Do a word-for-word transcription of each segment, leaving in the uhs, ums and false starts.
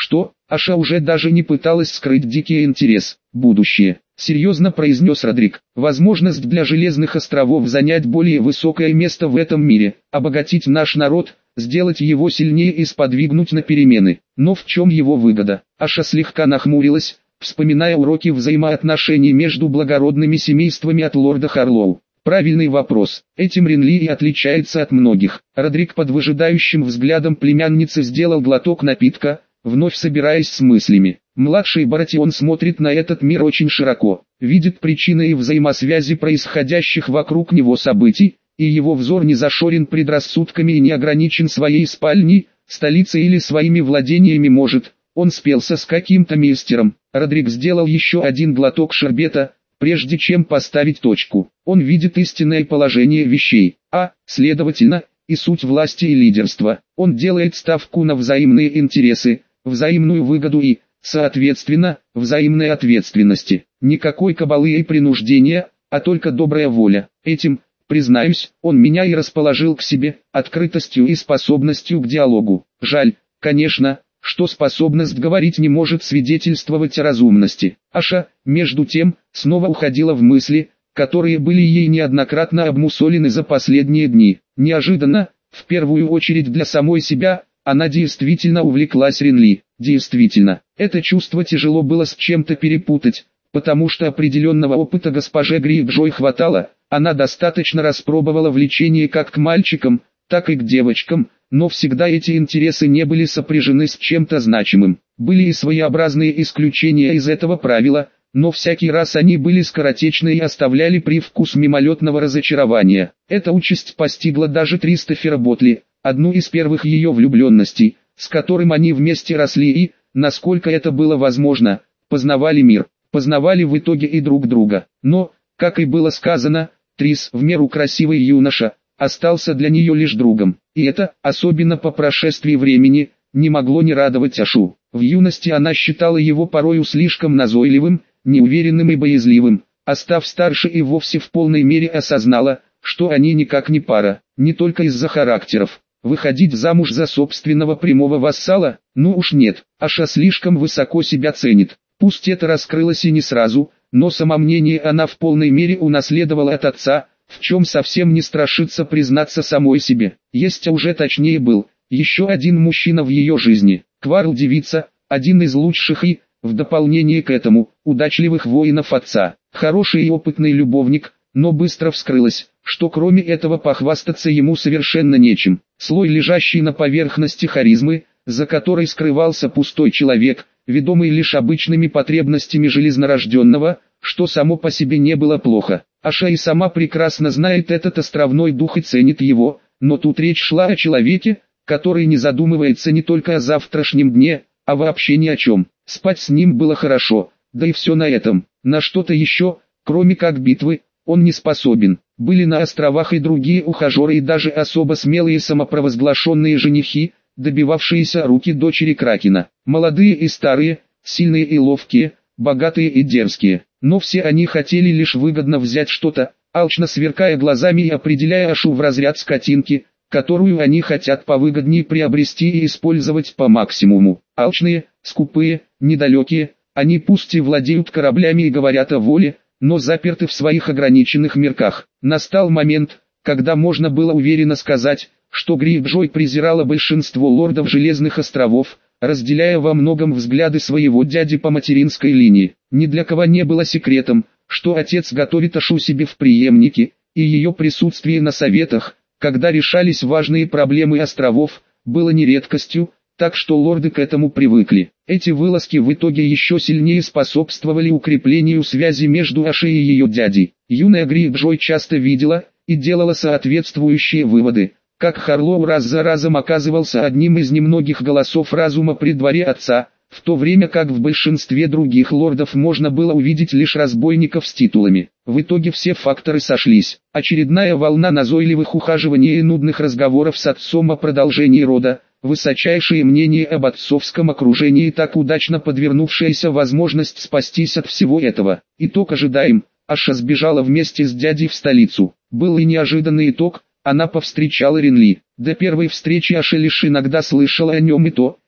Что, Аша уже даже не пыталась скрыть дикий интерес. Будущее, серьезно произнес Родрик. Возможность для Железных островов занять более высокое место в этом мире, обогатить наш народ, сделать его сильнее и сподвигнуть на перемены. Но в чем его выгода? Аша слегка нахмурилась, вспоминая уроки взаимоотношений между благородными семействами от лорда Харлоу. Правильный вопрос. Этим Ренли и отличается от многих. Родрик под выжидающим взглядом племянницы сделал глоток напитка, вновь собираясь с мыслями. Младший Баратион смотрит на этот мир очень широко, видит причины и взаимосвязи происходящих вокруг него событий, и его взор не зашорен предрассудками и не ограничен своей спальней, столицей или своими владениями. Может, он спелся с каким-то мистером. Родрик сделал еще один глоток шербета, прежде чем поставить точку. Он видит истинное положение вещей, а, следовательно, и суть власти и лидерства. Он делает ставку на взаимные интересы, взаимную выгоду и, соответственно, взаимной ответственности. Никакой кабалы и принуждения, а только добрая воля. Этим, признаюсь, он меня и расположил к себе, открытостью и способностью к диалогу. Жаль, конечно, что способность говорить не может свидетельствовать о разумности. Аша, между тем, снова уходила в мысли, которые были ей неоднократно обмусолены за последние дни. Неожиданно, в первую очередь для самой себя, она действительно увлеклась Ренли. Действительно, это чувство тяжело было с чем-то перепутать, потому что определенного опыта госпоже Грейджой хватало, она достаточно распробовала влечение как к мальчикам, так и к девочкам, но всегда эти интересы не были сопряжены с чем-то значимым. Были и своеобразные исключения из этого правила, но всякий раз они были скоротечны и оставляли привкус мимолетного разочарования. Эта участь постигла даже Кристофера Ботли, одну из первых ее влюбленностей, с которым они вместе росли и, насколько это было возможно, познавали мир, познавали в итоге и друг друга. Но, как и было сказано, Трис, в меру красивый юноша, остался для нее лишь другом, и это, особенно по прошествии времени, не могло не радовать Ашу. В юности она считала его порою слишком назойливым, неуверенным и боязливым, а став старше и вовсе в полной мере осознала, что они никак не пара, не только из-за характеров. Выходить замуж за собственного прямого вассала? Ну уж нет, Аша слишком высоко себя ценит. Пусть это раскрылось и не сразу, но самомнение она в полной мере унаследовала от отца, в чем совсем не страшится признаться самой себе. Есть, а уже точнее был, еще один мужчина в ее жизни. Кварл девица, один из лучших и, в дополнение к этому, удачливых воинов отца. Хороший и опытный любовник, но быстро вскрылось, что кроме этого похвастаться ему совершенно нечем. Слой, лежащий на поверхности харизмы, за которой скрывался пустой человек, ведомый лишь обычными потребностями железнорожденного, что само по себе не было плохо. Аша и сама прекрасно знает этот островной дух и ценит его, но тут речь шла о человеке, который не задумывается не только о завтрашнем дне, а вообще ни о чем. Спать с ним было хорошо, да и все на этом. На что-то еще, кроме как битвы, он не способен. Были на островах и другие ухажеры и даже особо смелые самопровозглашенные женихи, добивавшиеся руки дочери Кракена. Молодые и старые, сильные и ловкие, богатые и дерзкие. Но все они хотели лишь выгодно взять что-то, алчно сверкая глазами и определяя Ашу в разряд скотинки, которую они хотят повыгоднее приобрести и использовать по максимуму. Алчные, скупые, недалекие, они пусть и владеют кораблями и говорят о воле, но заперты в своих ограниченных мирках. Настал момент, когда можно было уверенно сказать, что Грейджой презирала большинство лордов Железных островов, разделяя во многом взгляды своего дяди по материнской линии. Ни для кого не было секретом, что отец готовит Ашу себе в преемнике, и ее присутствие на советах, когда решались важные проблемы островов, было не редкостью, так что лорды к этому привыкли. Эти вылазки в итоге еще сильнее способствовали укреплению связи между Ашей и ее дядей. Юная Грейджой часто видела и делала соответствующие выводы, как Харлоу раз за разом оказывался одним из немногих голосов разума при дворе отца, в то время как в большинстве других лордов можно было увидеть лишь разбойников с титулами. В итоге все факторы сошлись. Очередная волна назойливых ухаживаний и нудных разговоров с отцом о продолжении рода, высочайшее мнение об отцовском окружении и так удачно подвернувшаяся возможность спастись от всего этого. Итог ожидаем, Аша сбежала вместе с дядей в столицу. Был и неожиданный итог, она повстречала Ренли. До первой встречи Аша лишь иногда слышала о нем и то,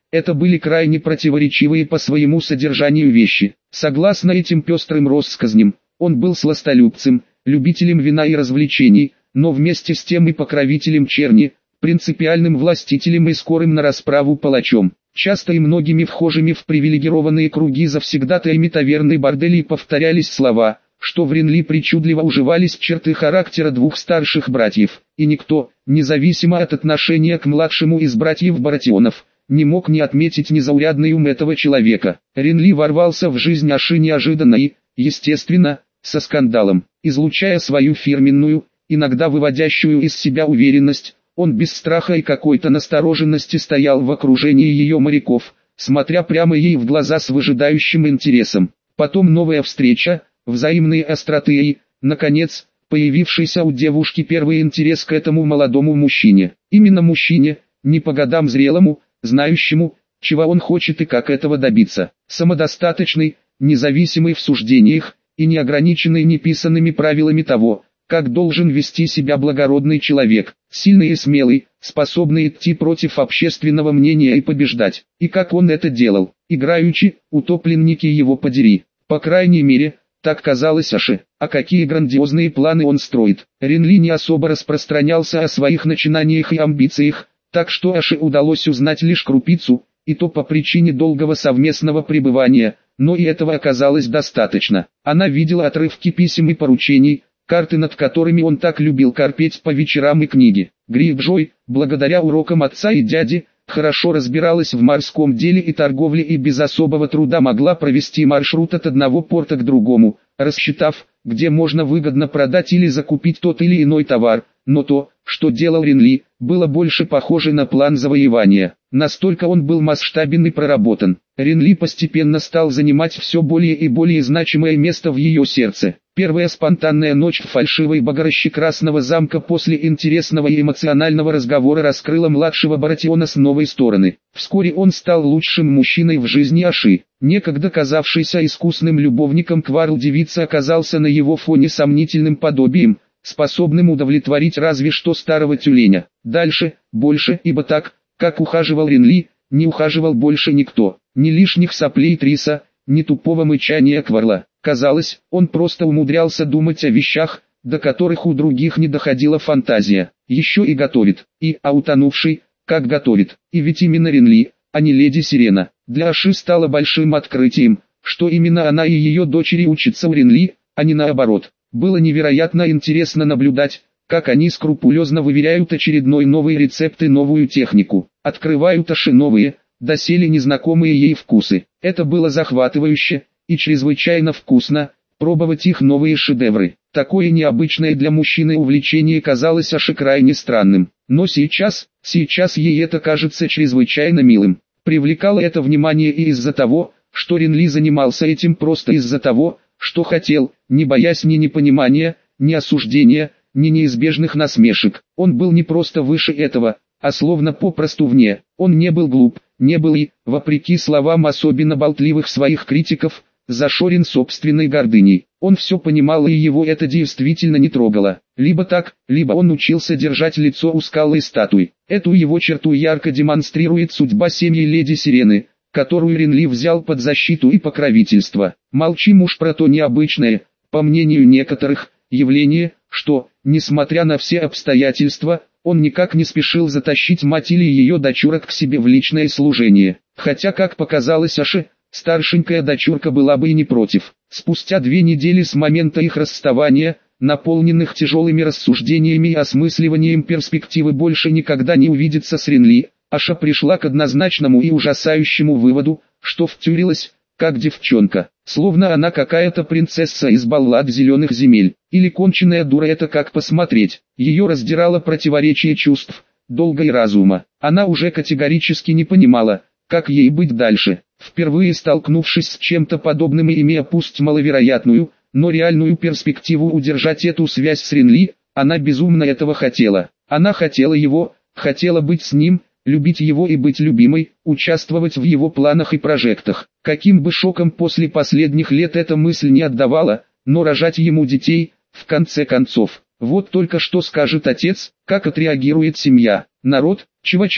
Это были крайне противоречивые по своему содержанию вещи. Согласно этим пестрым россказням, он был сластолюбцем, любителем вина и развлечений, но вместе с тем и покровителем черни, принципиальным властителем и скорым на расправу палачом. Часто и многими вхожими в привилегированные круги завсегдатаями таверны и борделей повторялись слова, что в Ренли причудливо уживались черты характера двух старших братьев, и никто, независимо от отношения к младшему из братьев Баратионов, не мог не отметить незаурядный ум этого человека. Ренли ворвался в жизнь Аши неожиданно и, естественно, со скандалом, излучая свою фирменную, иногда выводящую из себя уверенность. Он без страха и какой-то настороженности стоял в окружении ее моряков, смотря прямо ей в глаза с выжидающим интересом. Потом новая встреча, взаимные остроты и, наконец, появившийся у девушки первый интерес к этому молодому мужчине. Именно мужчине, не по годам зрелому, знающему, чего он хочет и как этого добиться. Самодостаточный, независимый в суждениях и не ограниченный неписанными правилами того, как должен вести себя благородный человек, сильный и смелый, способный идти против общественного мнения и побеждать. И как он это делал, играючи, утопленники его подери. По крайней мере, так казалось Аше. А какие грандиозные планы он строит. Ренли не особо распространялся о своих начинаниях и амбициях, так что Аше удалось узнать лишь крупицу, и то по причине долгого совместного пребывания, но и этого оказалось достаточно. Она видела отрывки писем и поручений, карты над которыми он так любил корпеть по вечерам и книги. Грейджой, благодаря урокам отца и дяди, хорошо разбиралась в морском деле и торговле и без особого труда могла провести маршрут от одного порта к другому, рассчитав, где можно выгодно продать или закупить тот или иной товар, но то, что делал Ренли, было больше похоже на план завоевания. Настолько он был масштабен и проработан. Ренли постепенно стал занимать все более и более значимое место в ее сердце. Первая спонтанная ночь в фальшивой багроще Красного замка после интересного и эмоционального разговора раскрыла младшего Баратиона с новой стороны. Вскоре он стал лучшим мужчиной в жизни Аши. Некогда казавшийся искусным любовником Кварл-девица оказался на его фоне сомнительным подобием, способным удовлетворить разве что старого тюленя. Дальше, больше, ибо так, как ухаживал Ренли, не ухаживал больше никто. Ни лишних соплей Триса, ни тупого мычания Кварла. Казалось, он просто умудрялся думать о вещах, до которых у других не доходила фантазия. Еще и готовит. И, а утонувший, как готовит. И ведь именно Ренли, а не леди Сирена. Для Аши стало большим открытием, что именно она и ее дочери учатся у Ренли, а не наоборот. Было невероятно интересно наблюдать, как они скрупулезно выверяют очередной новый рецепт и новую технику. Открывают Аши новые, доселе незнакомые ей вкусы. Это было захватывающе и чрезвычайно вкусно, пробовать их новые шедевры. Такое необычное для мужчины увлечение казалось Аше крайне странным. Но сейчас, сейчас ей это кажется чрезвычайно милым. Привлекало это внимание и из-за того, что Ренли занимался этим просто из-за того, что хотел, не боясь ни непонимания, ни осуждения, ни неизбежных насмешек. Он был не просто выше этого, а словно попросту вне. Он не был глуп, не был и, вопреки словам особенно болтливых своих критиков, зашорен собственной гордыней. Он все понимал, и его это действительно не трогало. Либо так, либо он учился держать лицо ускалой статуи. Эту его черту ярко демонстрирует судьба семьи леди Сирены, которую Ренли взял под защиту и покровительство. Молчим уж про то необычное, по мнению некоторых, явление, что, несмотря на все обстоятельства, он никак не спешил затащить мать или ее дочурок к себе в личное служение. Хотя, как показалось Аше, старшенькая дочурка была бы и не против. Спустя две недели с момента их расставания, наполненных тяжелыми рассуждениями и осмысливанием перспективы больше никогда не увидеться с Ренли, Аша пришла к однозначному и ужасающему выводу, что втюрилась, как девчонка, словно она какая-то принцесса из баллад зеленых земель, или конченая дура, это как посмотреть. Ее раздирало противоречие чувств, долга и разума. Она уже категорически не понимала, как ей быть дальше. Впервые столкнувшись с чем-то подобным и имея пусть маловероятную, но реальную перспективу удержать эту связь с Ренли, она безумно этого хотела. Она хотела его, хотела быть с ним, любить его и быть любимой, участвовать в его планах и прожектах. Каким бы шоком после последних лет эта мысль не отдавала, но рожать ему детей, в конце концов. Вот только что скажет отец, как отреагирует семья, народ, чего-чего,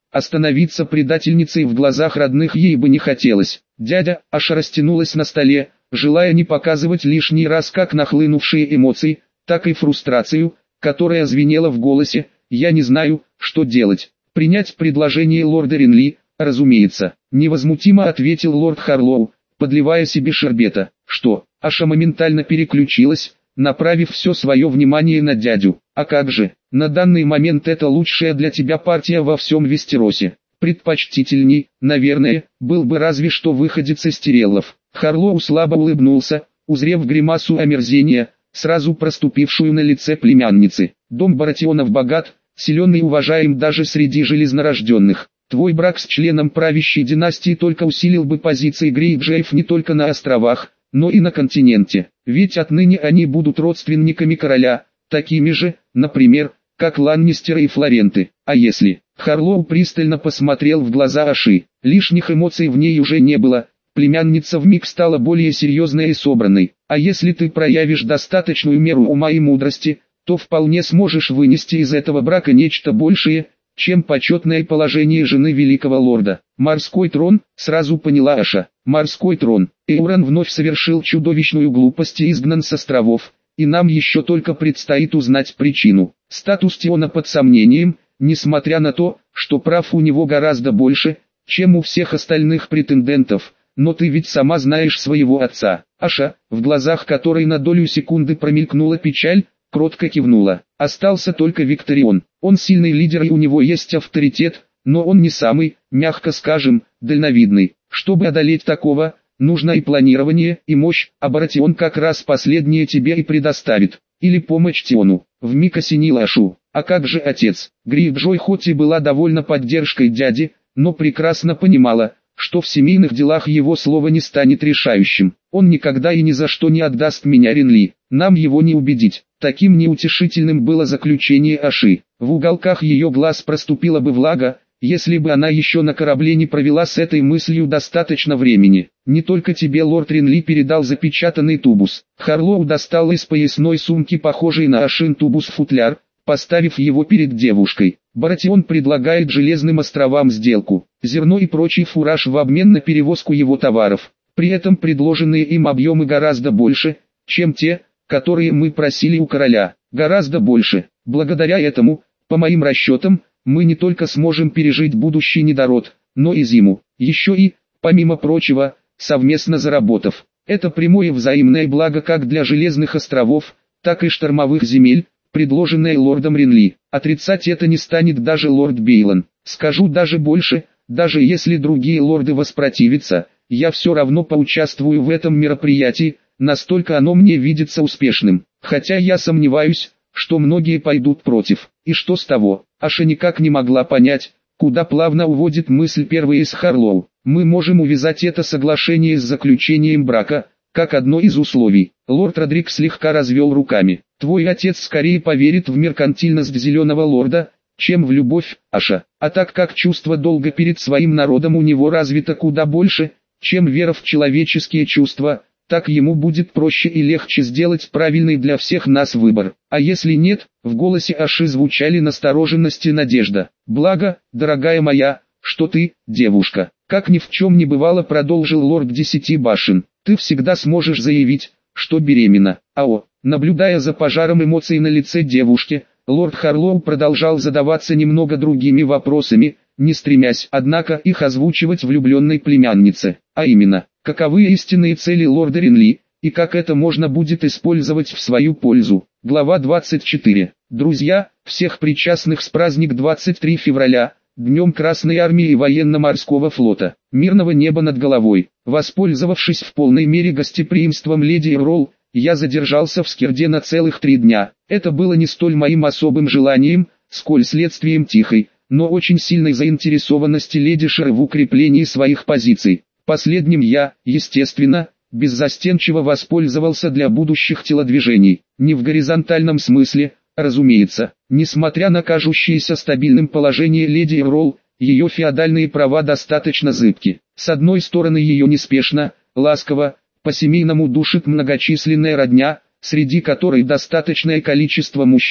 Остановиться предательницей в глазах родных ей бы не хотелось. Дядя Аша растянулась на столе, желая не показывать лишний раз как нахлынувшие эмоции, так и фрустрацию, которая звенела в голосе. «Я не знаю, что делать. Принять предложение лорда Ренли, разумеется», — невозмутимо ответил лорд Харлоу, подливая себе шербета. «Что?» Аша моментально переключилась, направив все свое внимание на дядю. «А как же, на данный момент это лучшая для тебя партия во всем Вестеросе. Предпочтительней, наверное, был бы разве что выходец из Тиреллов». Харлоу слабо улыбнулся, узрев гримасу омерзения, сразу проступившую на лице племянницы. «Дом Баратионов богат, силен и уважаем даже среди железнорожденных. Твой брак с членом правящей династии только усилил бы позиции Грейджеев не только на островах, но и на континенте. Ведь отныне они будут родственниками короля, такими же, например, как Ланнистеры и Флоренты. А если...» Харлоу пристально посмотрел в глаза Аши. Лишних эмоций в ней уже не было. Племянница вмиг стала более серьезной и собранной. «А если ты проявишь достаточную меру ума и мудрости, то вполне сможешь вынести из этого брака нечто большее, чем почетное положение жены великого лорда». «Морской трон», сразу поняла Аша. «Морской трон». Эурон вновь совершил чудовищную глупость и изгнан с островов, и нам еще только предстоит узнать причину. Статус Тиона под сомнением, несмотря на то, что прав у него гораздо больше, чем у всех остальных претендентов. «Но ты ведь сама знаешь своего отца». Аша, в глазах которой на долю секунды промелькнула печаль, кротко кивнула. «Остался только Викторион. Он сильный лидер и у него есть авторитет, но он не самый, мягко скажем, дальновидный. Чтобы одолеть такого, нужно и планирование, и мощь, а Баратион как раз последнее тебе и предоставит. Или помощь Тиону». Вмиг осенила Ашу. А как же отец? Грейджой хоть и была довольна поддержкой дяди, но прекрасно понимала, что в семейных делах его слово не станет решающим. «Он никогда и ни за что не отдаст меня Ренли. Нам его не убедить». Таким неутешительным было заключение Аши. В уголках ее глаз проступила бы влага, если бы она еще на корабле не провела с этой мыслью достаточно времени. «Не только тебе лорд Ренли передал запечатанный тубус». Харлоу достал из поясной сумки похожий на Ашин тубус футляр, поставив его перед девушкой. «Баратион предлагает Железным островам сделку, зерно и прочий фураж в обмен на перевозку его товаров. При этом предложенные им объемы гораздо больше, чем те, которые мы просили у короля. Гораздо больше. Благодаря этому, по моим расчетам, мы не только сможем пережить будущий недород, но и зиму. Еще и, помимо прочего, совместно заработав. Это прямое взаимное благо как для Железных островов, так и штормовых земель, предложенное лордом Ренли. Отрицать это не станет даже лорд Бейлон. Скажу даже больше, даже если другие лорды воспротивятся, я все равно поучаствую в этом мероприятии, настолько оно мне видится успешным. Хотя я сомневаюсь, что многие пойдут против. И что с того? Аша никак не могла понять, куда плавно уводит мысль первой из Харлоу. Мы можем увязать это соглашение с заключением брака, как одно из условий. Лорд Родрик слегка развел руками. Твой отец скорее поверит в меркантильность Зеленого Лорда, чем в любовь, Аша. А так как чувство долга перед своим народом у него развито куда больше, чем вера в человеческие чувства, так ему будет проще и легче сделать правильный для всех нас выбор. А если нет, в голосе Аши звучали настороженность и надежда. Благо, дорогая моя, что ты, девушка, как ни в чем не бывало, продолжил лорд Десяти Башен, ты всегда сможешь заявить, что беременна. Ао, наблюдая за пожаром эмоций на лице девушки, лорд Харлоу продолжал задаваться немного другими вопросами, не стремясь, однако, их озвучивать влюбленной племяннице. А именно, каковы истинные цели лорда Ренли, и как это можно будет использовать в свою пользу. Глава двадцать четыре. Друзья, всех причастных с праздник двадцать третьего февраля, Днем Красной Армии и Военно-Морского флота. Мирного неба над головой. Воспользовавшись в полной мере гостеприимством леди Эрол, я задержался в Скирде на целых три дня. Это было не столь моим особым желанием, сколь следствием тихой, но очень сильной заинтересованности леди Шеры в укреплении своих позиций. Последним я, естественно, беззастенчиво воспользовался для будущих телодвижений. Не в горизонтальном смысле, разумеется. Несмотря на кажущееся стабильным положение леди Эрол, ее феодальные права достаточно зыбки. С одной стороны, ее неспешно, ласково, по-семейному душит многочисленная родня, среди которой достаточное количество мужчин,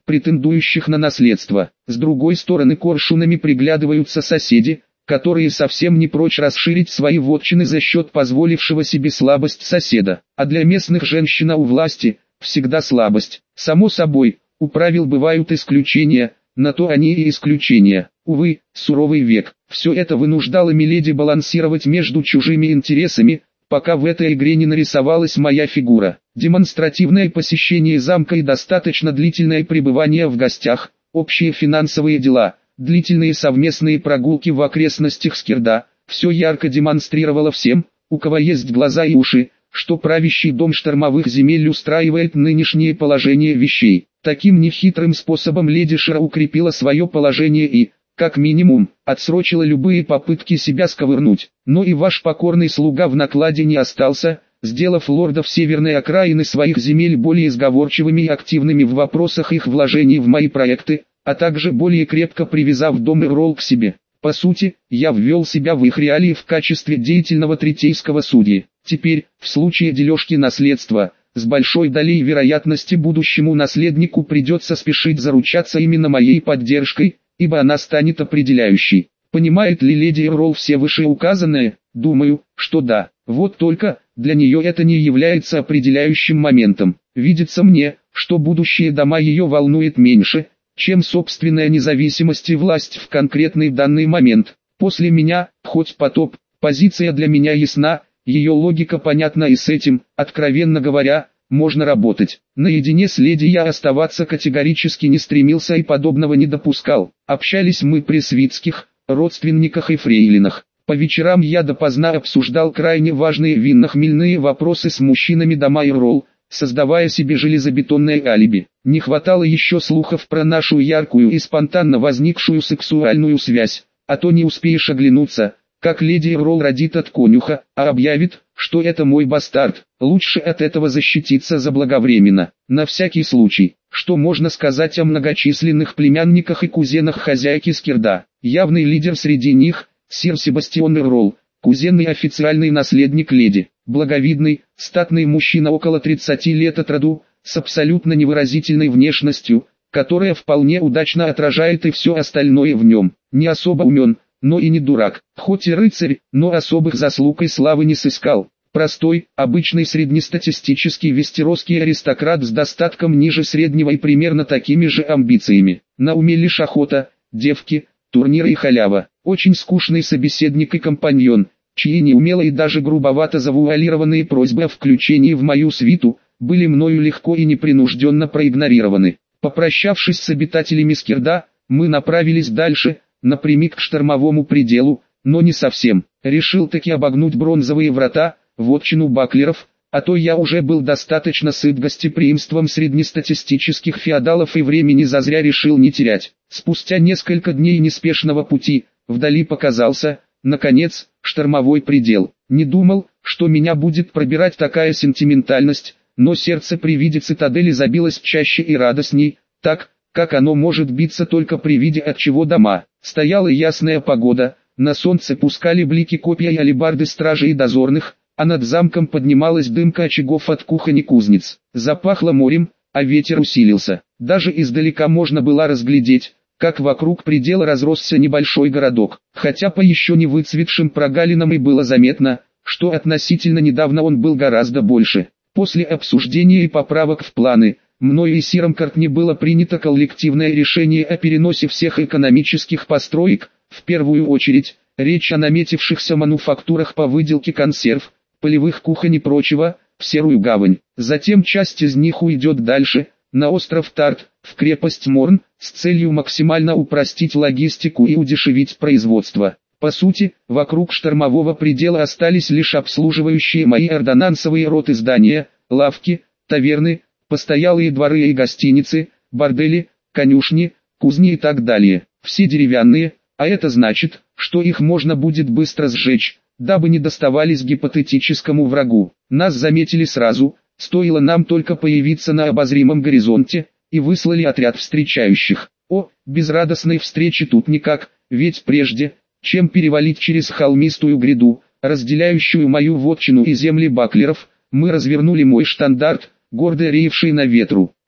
претендующих на наследство. С другой стороны, коршунами приглядываются соседи, которые совсем не прочь расширить свои вотчины за счет позволившего себе слабость соседа. А для местных женщина у власти всегда слабость. Само собой, у правил бывают исключения, на то они и исключения. Увы, суровый век. Все это вынуждало миледи балансировать между чужими интересами, пока в этой игре не нарисовалась моя фигура. Демонстративное посещение замка и достаточно длительное пребывание в гостях, общие финансовые дела, длительные совместные прогулки в окрестностях Скирда, все ярко демонстрировало всем, у кого есть глаза и уши, что правящий дом штормовых земель устраивает нынешнее положение вещей. Таким нехитрым способом леди Шира укрепила свое положение и, как минимум, отсрочила любые попытки себя сковырнуть. Но и ваш покорный слуга в накладе не остался, сделав лордов северной окраины своих земель более сговорчивыми и активными в вопросах их вложений в мои проекты, а также более крепко привязав дом Эррол к себе. По сути, я ввел себя в их реалии в качестве деятельного третейского судьи. Теперь, в случае дележки наследства, с большой долей вероятности будущему наследнику придется спешить заручаться именно моей поддержкой, ибо она станет определяющей. Понимает ли леди Эррол все вышеуказанное? Думаю, что да. Вот только, для нее это не является определяющим моментом. Видится мне, что будущее дома ее волнует меньше, чем собственная независимость и власть в конкретный данный момент. После меня, хоть потоп, позиция для меня ясна, ее логика понятна, и с этим, откровенно говоря, можно работать. Наедине с леди я оставаться категорически не стремился и подобного не допускал. Общались мы при свитских, родственниках и фрейлинах. По вечерам я допоздна обсуждал крайне важные винно-хмельные вопросы с мужчинами дома Эррол, создавая себе железобетонное алиби. Не хватало еще слухов про нашу яркую и спонтанно возникшую сексуальную связь, а то не успеешь оглянуться, как леди Эррол родит от конюха, а объявит, что это мой бастард. Лучше от этого защититься заблаговременно. На всякий случай, что можно сказать о многочисленных племянниках и кузенах хозяйки Скирда? Явный лидер среди них – сир Себастьян Эррол, кузен и официальный наследник леди. Благовидный, статный мужчина около тридцати лет от роду, с абсолютно невыразительной внешностью, которая вполне удачно отражает и все остальное в нем. Не особо умен, но и не дурак. Хоть и рыцарь, но особых заслуг и славы не сыскал. Простой, обычный среднестатистический вестеросский аристократ с достатком ниже среднего и примерно такими же амбициями. На уме лишь охота, девки, турниры и халява. Очень скучный собеседник и компаньон, чьи неумело и даже грубовато завуалированные просьбы о включении в мою свиту, были мною легко и непринужденно проигнорированы. Попрощавшись с обитателями Скирда, мы направились дальше, напрямик к штормовому пределу, но не совсем. Решил таки обогнуть бронзовые врата, вотчину баклеров, а то я уже был достаточно сыт гостеприимством среднестатистических феодалов и времени зазря решил не терять. Спустя несколько дней неспешного пути, вдали показался, наконец, штормовой предел. Не думал, что меня будет пробирать такая сентиментальность, но сердце при виде цитадели забилось чаще и радостней, так, как оно может биться только при виде от чего дома. Стояла ясная погода, на солнце пускали блики копья и алебарды стражей и дозорных, а над замком поднималась дымка очагов от кухонь и кузнец. Запахло морем, а ветер усилился. Даже издалека можно было разглядеть, как вокруг предела разросся небольшой городок. Хотя по еще не выцветшим прогалинам и было заметно, что относительно недавно он был гораздо больше. После обсуждения и поправок в планы, мною и сиром Кортни было принято коллективное решение о переносе всех экономических построек, в первую очередь, речь о наметившихся мануфактурах по выделке консерв, полевых кухонь и прочего, в Серую гавань. Затем часть из них уйдет дальше, на остров Тарт, в крепость Морн, с целью максимально упростить логистику и удешевить производство. По сути, вокруг штормового предела остались лишь обслуживающие мои ордонансовые роты здания, лавки, таверны, постоялые дворы и гостиницы, бордели, конюшни, кузни и так далее. Все деревянные, а это значит, что их можно будет быстро сжечь, дабы не доставались гипотетическому врагу. Нас заметили сразу, стоило нам только появиться на обозримом горизонте, и выслали отряд встречающих. О, без радостной встречи тут никак, ведь прежде, чем перевалить через холмистую гряду, разделяющую мою вотчину и земли баклеров, мы развернули мой штандарт, гордо реевший на ветру.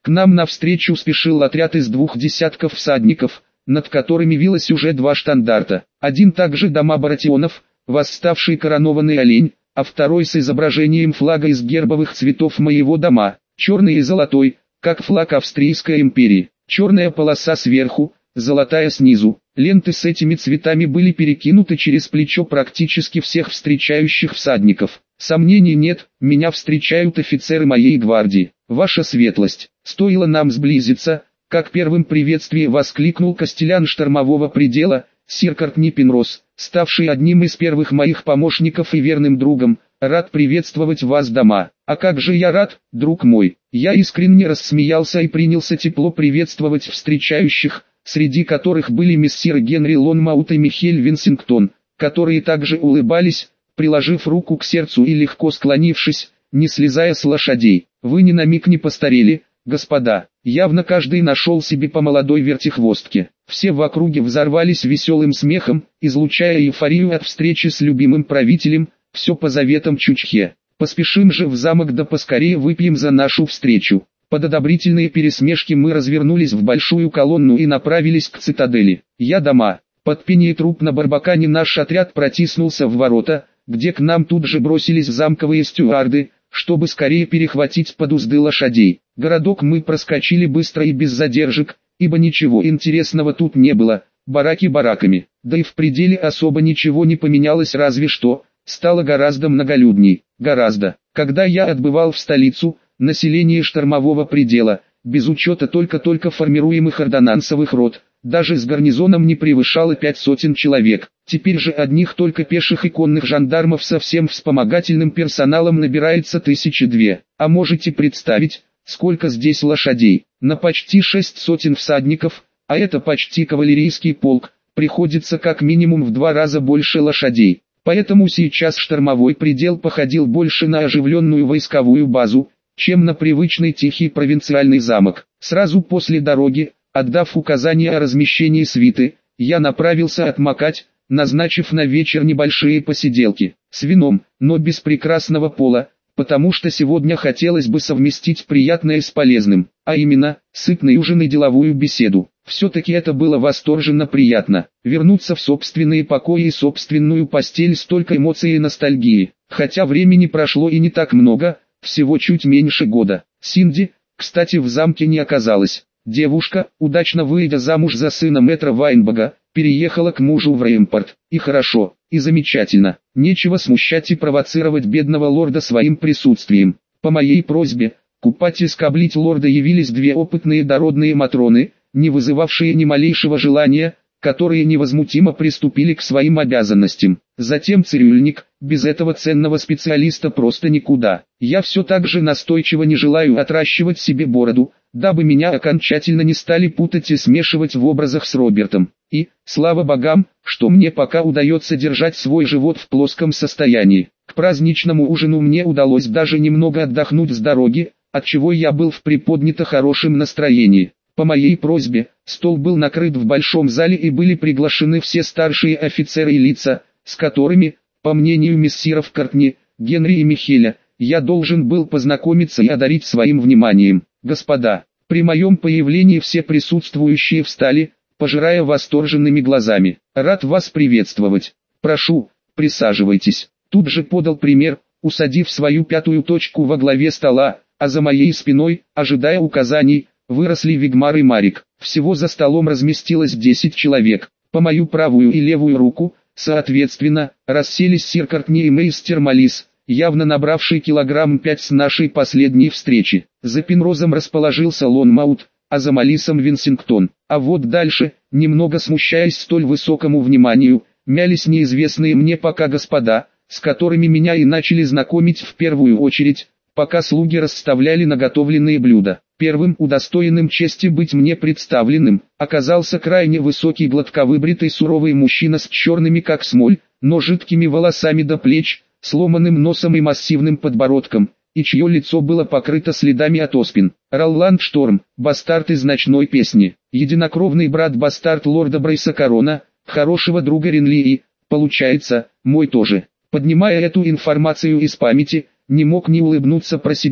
К нам навстречу спешил отряд из двух десятков всадников, над которыми вилось уже два штандарта. Один также дома баратионов, восставший коронованный олень, а второй с изображением флага из гербовых цветов моего дома, черный и золотой, как флаг Австрийской империи. Черная полоса сверху, золотая снизу. Ленты с этими цветами были перекинуты через плечо практически всех встречающих всадников. Сомнений нет, меня встречают офицеры моей гвардии. Ваша светлость, стоило нам сблизиться, как первым приветствие воскликнул костелян штормового предела, сир Кортни Пенрос, ставший одним из первых моих помощников и верным другом. Рад приветствовать вас, дома. А как же я рад, друг мой. Я искренне рассмеялся и принялся тепло приветствовать встречающих, среди которых были мессиры Генри Лонмаут и Михель Винсингтон, которые также улыбались, приложив руку к сердцу и легко склонившись, не слезая с лошадей. Вы ни на миг не постарели, господа. Явно каждый нашел себе по молодой вертихвостке. Все в округе взорвались веселым смехом, излучая эйфорию от встречи с любимым правителем, все по заветам Чучхе. Поспешим же в замок, да поскорее выпьем за нашу встречу. Под одобрительные пересмешки мы развернулись в большую колонну и направились к цитадели. Я, дома. Под пение труп на Барбакане наш отряд протиснулся в ворота, где к нам тут же бросились замковые стюарды, чтобы скорее перехватить под узды лошадей. Городок мы проскочили быстро и без задержек, ибо ничего интересного тут не было, бараки бараками. Да и в пределе особо ничего не поменялось, разве что стало гораздо многолюдней. Гораздо. Когда я отбывал в столицу, население штормового предела, без учета только-только формируемых ордонансовых рот, даже с гарнизоном не превышало пять сотен человек. Теперь же одних только пеших и конных жандармов со всем вспомогательным персоналом набирается тысячи две. А можете представить, сколько здесь лошадей? На почти шесть сотен всадников, а это почти кавалерийский полк, приходится как минимум в два раза больше лошадей. Поэтому сейчас штормовой предел походил больше на оживленную войсковую базу, чем на привычный тихий провинциальный замок. Сразу после дороги, отдав указание о размещении свиты, я направился отмокать, назначив на вечер небольшие посиделки, с вином, но без прекрасного пола, потому что сегодня хотелось бы совместить приятное с полезным, а именно, сытный ужин и деловую беседу. Все-таки это было восторженно приятно, вернуться в собственные покои и собственную постель, столько эмоций и ностальгии, хотя времени прошло и не так много, всего чуть меньше года. Синди, кстати, в замке не оказалось. Девушка, удачно выйдя замуж за сына мэтра Вайнбага, переехала к мужу в Реймпорт. И хорошо, и замечательно. Нечего смущать и провоцировать бедного лорда своим присутствием. По моей просьбе, купать и скоблить лорда явились две опытные дородные матроны, не вызывавшие ни малейшего желания, которые невозмутимо приступили к своим обязанностям. Затем цирюльник, без этого ценного специалиста просто никуда. Я все так же настойчиво не желаю отращивать себе бороду, дабы меня окончательно не стали путать и смешивать в образах с Робертом. И, слава богам, что мне пока удается держать свой живот в плоском состоянии. К праздничному ужину мне удалось даже немного отдохнуть с дороги, отчего я был в приподнято хорошем настроении. По моей просьбе, стол был накрыт в большом зале и были приглашены все старшие офицеры и лица, с которыми, по мнению мессиров Кортни, Генри и Михеля, я должен был познакомиться и одарить своим вниманием. Господа, при моем появлении все присутствующие встали, пожирая восторженными глазами. Рад вас приветствовать. Прошу, присаживайтесь. Тут же подал пример, усадив свою пятую точку во главе стола, а за моей спиной, ожидая указаний, выросли Вигмар и Марик. Всего за столом разместилось десять человек. По мою правую и левую руку, соответственно, расселись сир Кортни и мейстер Малис, явно набравший килограмм пять с нашей последней встречи. За Пенрозом расположился Лонмаут, а за Малисом Винсингтон. А вот дальше, немного смущаясь столь высокому вниманию, мялись неизвестные мне пока господа, с которыми меня и начали знакомить в первую очередь, пока слуги расставляли наготовленные блюда. Первым удостоенным чести быть мне представленным, оказался крайне высокий гладковыбритый суровый мужчина с черными как смоль, но жидкими волосами до плеч, сломанным носом и массивным подбородком, и чье лицо было покрыто следами от оспин. Роланд Шторм, бастард из «Ночной песни», единокровный брат-бастард лорда Брейса Корона, хорошего друга Ренли и, получается, мой тоже. Поднимая эту информацию из памяти, не мог не улыбнуться про себя,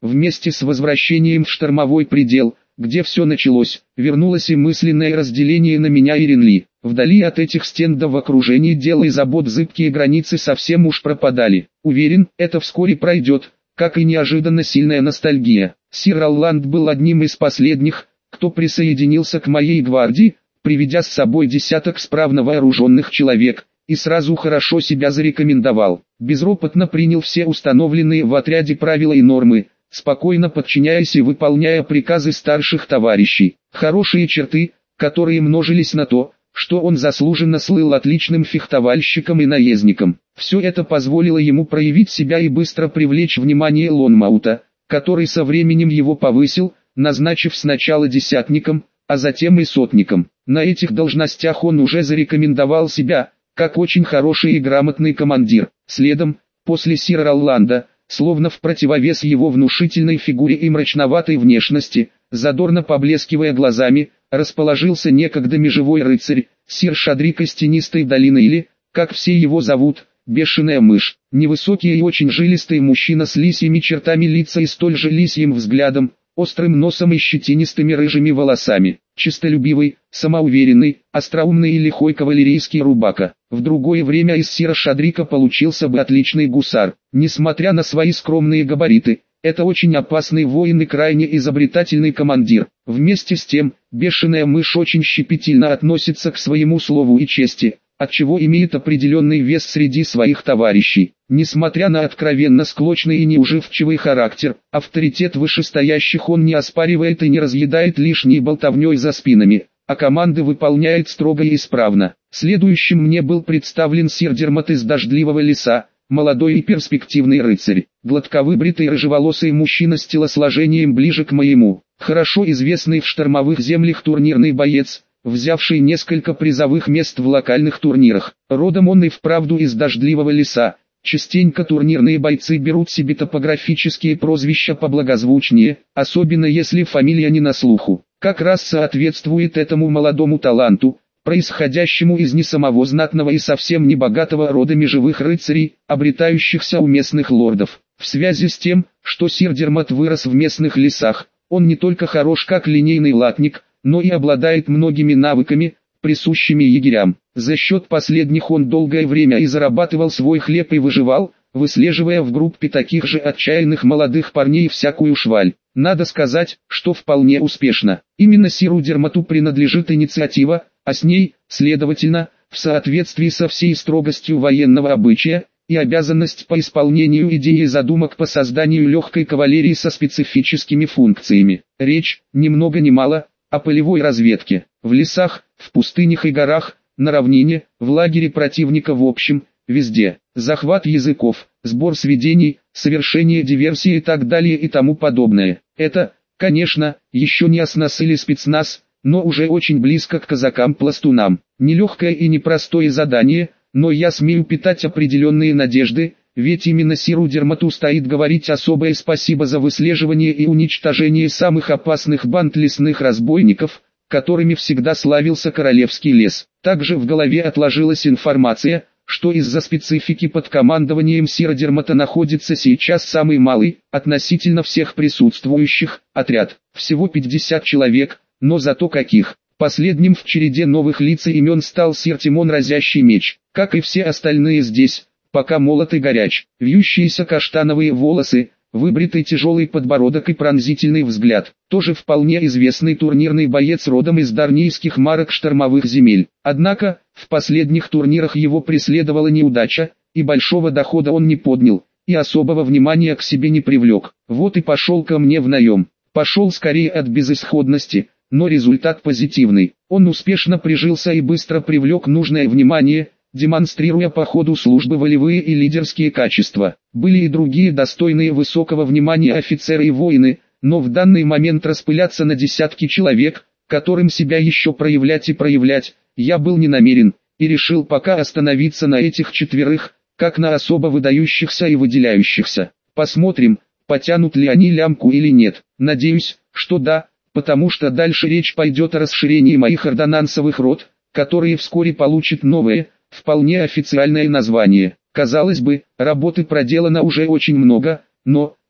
вместе с возвращением в штормовой предел, где все началось, вернулось и мысленное разделение на меня и Ренли. Вдали от этих стен да в окружении дел и забот зыбкие границы совсем уж пропадали. Уверен, это вскоре пройдет, как и неожиданно сильная ностальгия. Сир Ролланд был одним из последних, кто присоединился к моей гвардии, приведя с собой десяток справно вооруженных человек, и сразу хорошо себя зарекомендовал. Безропотно принял все установленные в отряде правила и нормы, спокойно подчиняясь и выполняя приказы старших товарищей. Хорошие черты, которые множились на то, что он заслуженно слыл отличным фехтовальщиком и наездником. Все это позволило ему проявить себя и быстро привлечь внимание Лонмаута, который со временем его повысил, назначив сначала десятником, а затем и сотником. На этих должностях он уже зарекомендовал себя, как очень хороший и грамотный командир. Следом, после сира Ролланда, словно в противовес его внушительной фигуре и мрачноватой внешности, задорно поблескивая глазами, расположился некогда межевой рыцарь, сир Шадрик из Тенистой долины или, как все его зовут, Бешеная мышь. Невысокий и очень жилистый мужчина с лисьими чертами лица и столь же лисьим взглядом, острым носом и щетинистыми рыжими волосами. Чистолюбивый, самоуверенный, остроумный и лихой кавалерийский рубака. В другое время из сира Шадрика получился бы отличный гусар. Несмотря на свои скромные габариты, это очень опасный воин и крайне изобретательный командир. Вместе с тем, Бешеная мышь очень щепетильно относится к своему слову и чести, отчего имеет определенный вес среди своих товарищей. Несмотря на откровенно склочный и неуживчивый характер, авторитет вышестоящих он не оспаривает и не разъедает лишней болтовней за спинами, а команды выполняет строго и исправно. Следующим мне был представлен сир Дермот из Дождливого леса, молодой и перспективный рыцарь, гладковыбритый рыжеволосый мужчина с телосложением ближе к моему, хорошо известный в штормовых землях турнирный боец, взявший несколько призовых мест в локальных турнирах. Родом он и вправду из Дождливого леса. Частенько турнирные бойцы берут себе топографические прозвища поблагозвучнее, особенно если фамилия не на слуху. Как раз соответствует этому молодому таланту, происходящему из не самого знатного и совсем не богатого рода межевых рыцарей, обретающихся у местных лордов. В связи с тем, что сир Дермот вырос в местных лесах, он не только хорош как линейный латник, но и обладает многими навыками, присущими егерям. За счет последних он долгое время и зарабатывал свой хлеб и выживал, выслеживая в группе таких же отчаянных молодых парней всякую шваль. Надо сказать, что вполне успешно. Именно сиру Дермоту принадлежит инициатива, а с ней, следовательно, в соответствии со всей строгостью военного обычая, и обязанность по исполнению идеи задумок по созданию легкой кавалерии со специфическими функциями. Речь, ни много ни мало, о полевой разведке. В лесах, в пустынях и горах, на равнине, в лагере противника в общем, везде. Захват языков, сбор сведений, совершение диверсии и так далее и тому подобное. Это, конечно, еще не ас-нас или спецназ, но уже очень близко к казакам-пластунам. Нелегкое и непростое задание, но я смею питать определенные надежды, ведь именно сиру Дермоту стоит говорить особое спасибо за выслеживание и уничтожение самых опасных банд лесных разбойников, которыми всегда славился Королевский лес. Также в голове отложилась информация, что из-за специфики под командованием сира Дермота находится сейчас самый малый, относительно всех присутствующих, отряд. Всего пятьдесят человек, но зато каких. Последним в череде новых лиц и имен стал сир Тимон Разящий Меч. Как и все остальные здесь, пока молод и горяч, вьющиеся каштановые волосы, выбритый тяжелый подбородок и пронзительный взгляд. Тоже вполне известный турнирный боец родом из дарнийских марок штормовых земель. Однако, в последних турнирах его преследовала неудача, и большого дохода он не поднял, и особого внимания к себе не привлек. Вот и пошел ко мне в наем. Пошел скорее от безысходности, но результат позитивный. Он успешно прижился и быстро привлек нужное внимание, демонстрируя по ходу службы волевые и лидерские качества. Были и другие достойные высокого внимания офицеры и воины, но в данный момент распыляться на десятки человек, которым себя еще проявлять и проявлять, я был не намерен, и решил пока остановиться на этих четверых, как на особо выдающихся и выделяющихся. Посмотрим, потянут ли они лямку или нет. Надеюсь, что да, потому что дальше речь пойдет о расширении моих ордонансовых рот, которые вскоре получат новые, вполне официальное название. Казалось бы, работы проделано уже очень много, но,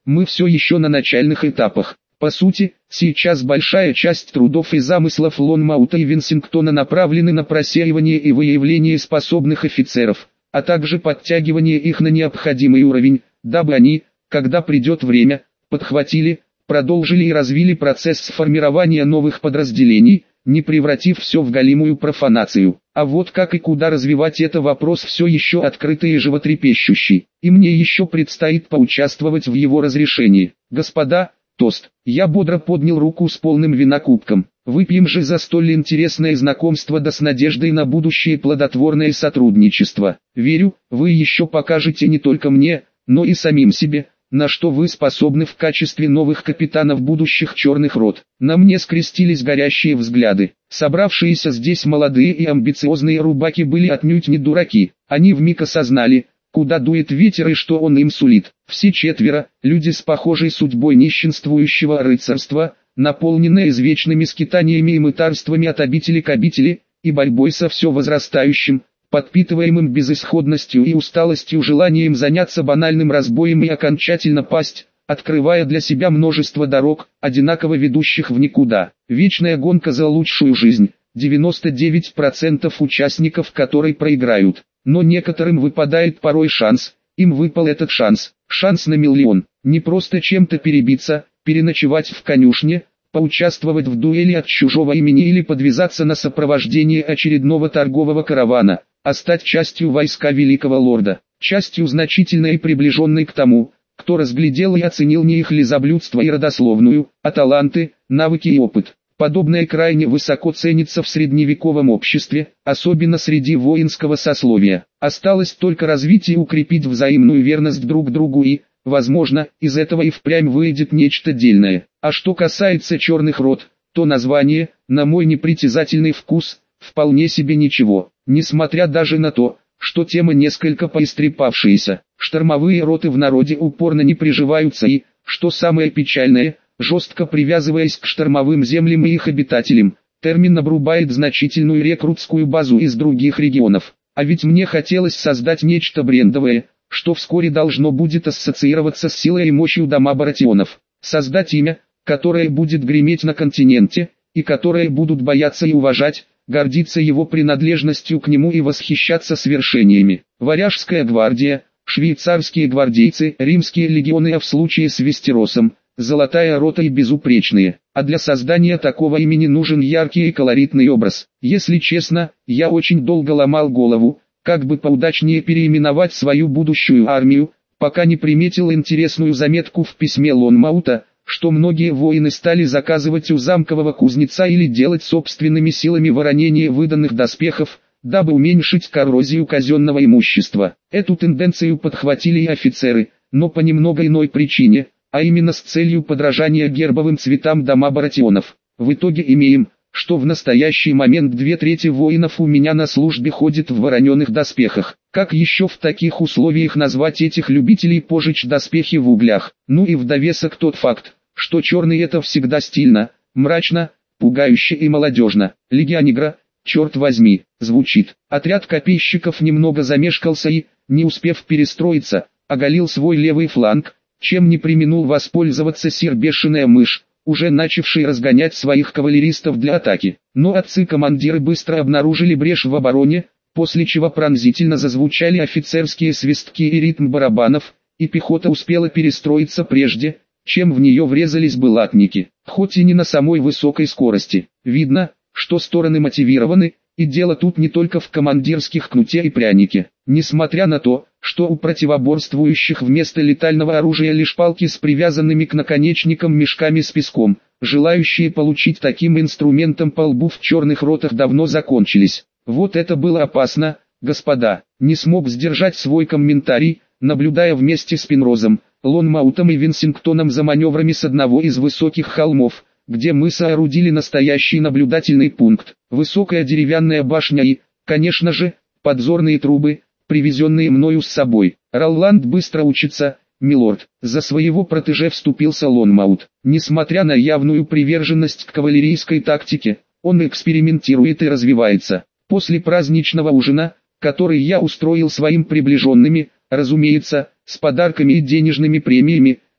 мы все еще на начальных этапах. По сути, сейчас большая часть трудов и замыслов Лонмаута и Винсингтона направлены на просеивание и выявление способных офицеров, а также подтягивание их на необходимый уровень, дабы они, когда придет время, подхватили, продолжили и развили процесс формирования новых подразделений, не превратив все в галимую профанацию. А вот как и куда развивать это, вопрос все еще открытый и животрепещущий, и мне еще предстоит поучаствовать в его разрешении. Господа, тост. Я бодро поднял руку с полным винокубком. Выпьем же за столь интересное знакомство, да с надеждой на будущее плодотворное сотрудничество. Верю, вы еще покажете не только мне, но и самим себе, на что вы способны в качестве новых капитанов будущих черных рот. На мне скрестились горящие взгляды. Собравшиеся здесь молодые и амбициозные рубаки были отнюдь не дураки. Они вмиг осознали, куда дует ветер и что он им сулит. Все четверо, люди с похожей судьбой нищенствующего рыцарства, наполненные извечными скитаниями и мытарствами от обители к обители, и борьбой со все возрастающим, подпитываемым безысходностью и усталостью желанием заняться банальным разбоем и окончательно пасть, открывая для себя множество дорог, одинаково ведущих в никуда. Вечная гонка за лучшую жизнь, девяносто девять процентов участников которой проиграют. Но некоторым выпадает порой шанс, им выпал этот шанс, шанс на миллион, не просто чем-то перебиться, переночевать в конюшне, поучаствовать в дуэли от чужого имени или подвязаться на сопровождение очередного торгового каравана, а стать частью войска великого лорда, частью значительной и приближенной к тому, кто разглядел и оценил не их лизоблюдство и родословную, а таланты, навыки и опыт. Подобное крайне высоко ценится в средневековом обществе, особенно среди воинского сословия. Осталось только развить и укрепить взаимную верность друг другу и, возможно, из этого и впрямь выйдет нечто дельное. А что касается черных рот, то название, на мой непритязательный вкус, вполне себе ничего. Несмотря даже на то, что тема несколько поистрепавшаяся, штормовые роты в народе упорно не приживаются и, что самое печальное, жестко привязываясь к штормовым землям и их обитателям, термин обрубает значительную рекрутскую базу из других регионов. А ведь мне хотелось создать нечто брендовое, что вскоре должно будет ассоциироваться с силой и мощью дома Баратионов. Создать имя, которое будет греметь на континенте, и которое будут бояться и уважать, гордиться его принадлежностью к нему и восхищаться свершениями. Варяжская гвардия, швейцарские гвардейцы, римские легионы, а в случае с Вестеросом, золотая рота и безупречные. А для создания такого имени нужен яркий и колоритный образ. Если честно, я очень долго ломал голову, как бы поудачнее переименовать свою будущую армию, пока не приметил интересную заметку в письме Лонмаута, что многие воины стали заказывать у замкового кузнеца или делать собственными силами воронение выданных доспехов, дабы уменьшить коррозию казенного имущества. Эту тенденцию подхватили и офицеры, но по немного иной причине, а именно с целью подражания гербовым цветам дома Баратионов. В итоге имеем, что в настоящий момент две трети воинов у меня на службе ходят в вороненых доспехах. Как еще в таких условиях назвать этих любителей пожечь доспехи в углях? Ну и в довесок тот факт, что черный это всегда стильно, мрачно, пугающе и молодежно. Легия Нигра, черт возьми, звучит. Отряд копейщиков немного замешкался и, не успев перестроиться, оголил свой левый фланг, чем не преминул воспользоваться сир Бешеная Мышь, уже начавший разгонять своих кавалеристов для атаки. Но отцы-командиры быстро обнаружили брешь в обороне, после чего пронзительно зазвучали офицерские свистки и ритм барабанов, и пехота успела перестроиться прежде, чем в нее врезались бы латники. Хоть и не на самой высокой скорости, видно, что стороны мотивированы, и дело тут не только в командирских кнуте и прянике. Несмотря на то, что у противоборствующих вместо летального оружия лишь палки с привязанными к наконечникам мешками с песком, желающие получить таким инструментом по лбу в черных ротах давно закончились. Вот это было опасно, господа. Не смог сдержать свой комментарий, наблюдая вместе с Пенрозом, Лонмаутом и Винсингтоном за маневрами с одного из высоких холмов, где мы соорудили настоящий наблюдательный пункт. Высокая деревянная башня и, конечно же, подзорные трубы, привезенные мною с собой. Ролланд быстро учится, милорд. За своего протеже вступился Лонмаут. Несмотря на явную приверженность к кавалерийской тактике, он экспериментирует и развивается. После праздничного ужина, который я устроил своим приближенными, разумеется, с подарками и денежными премиями,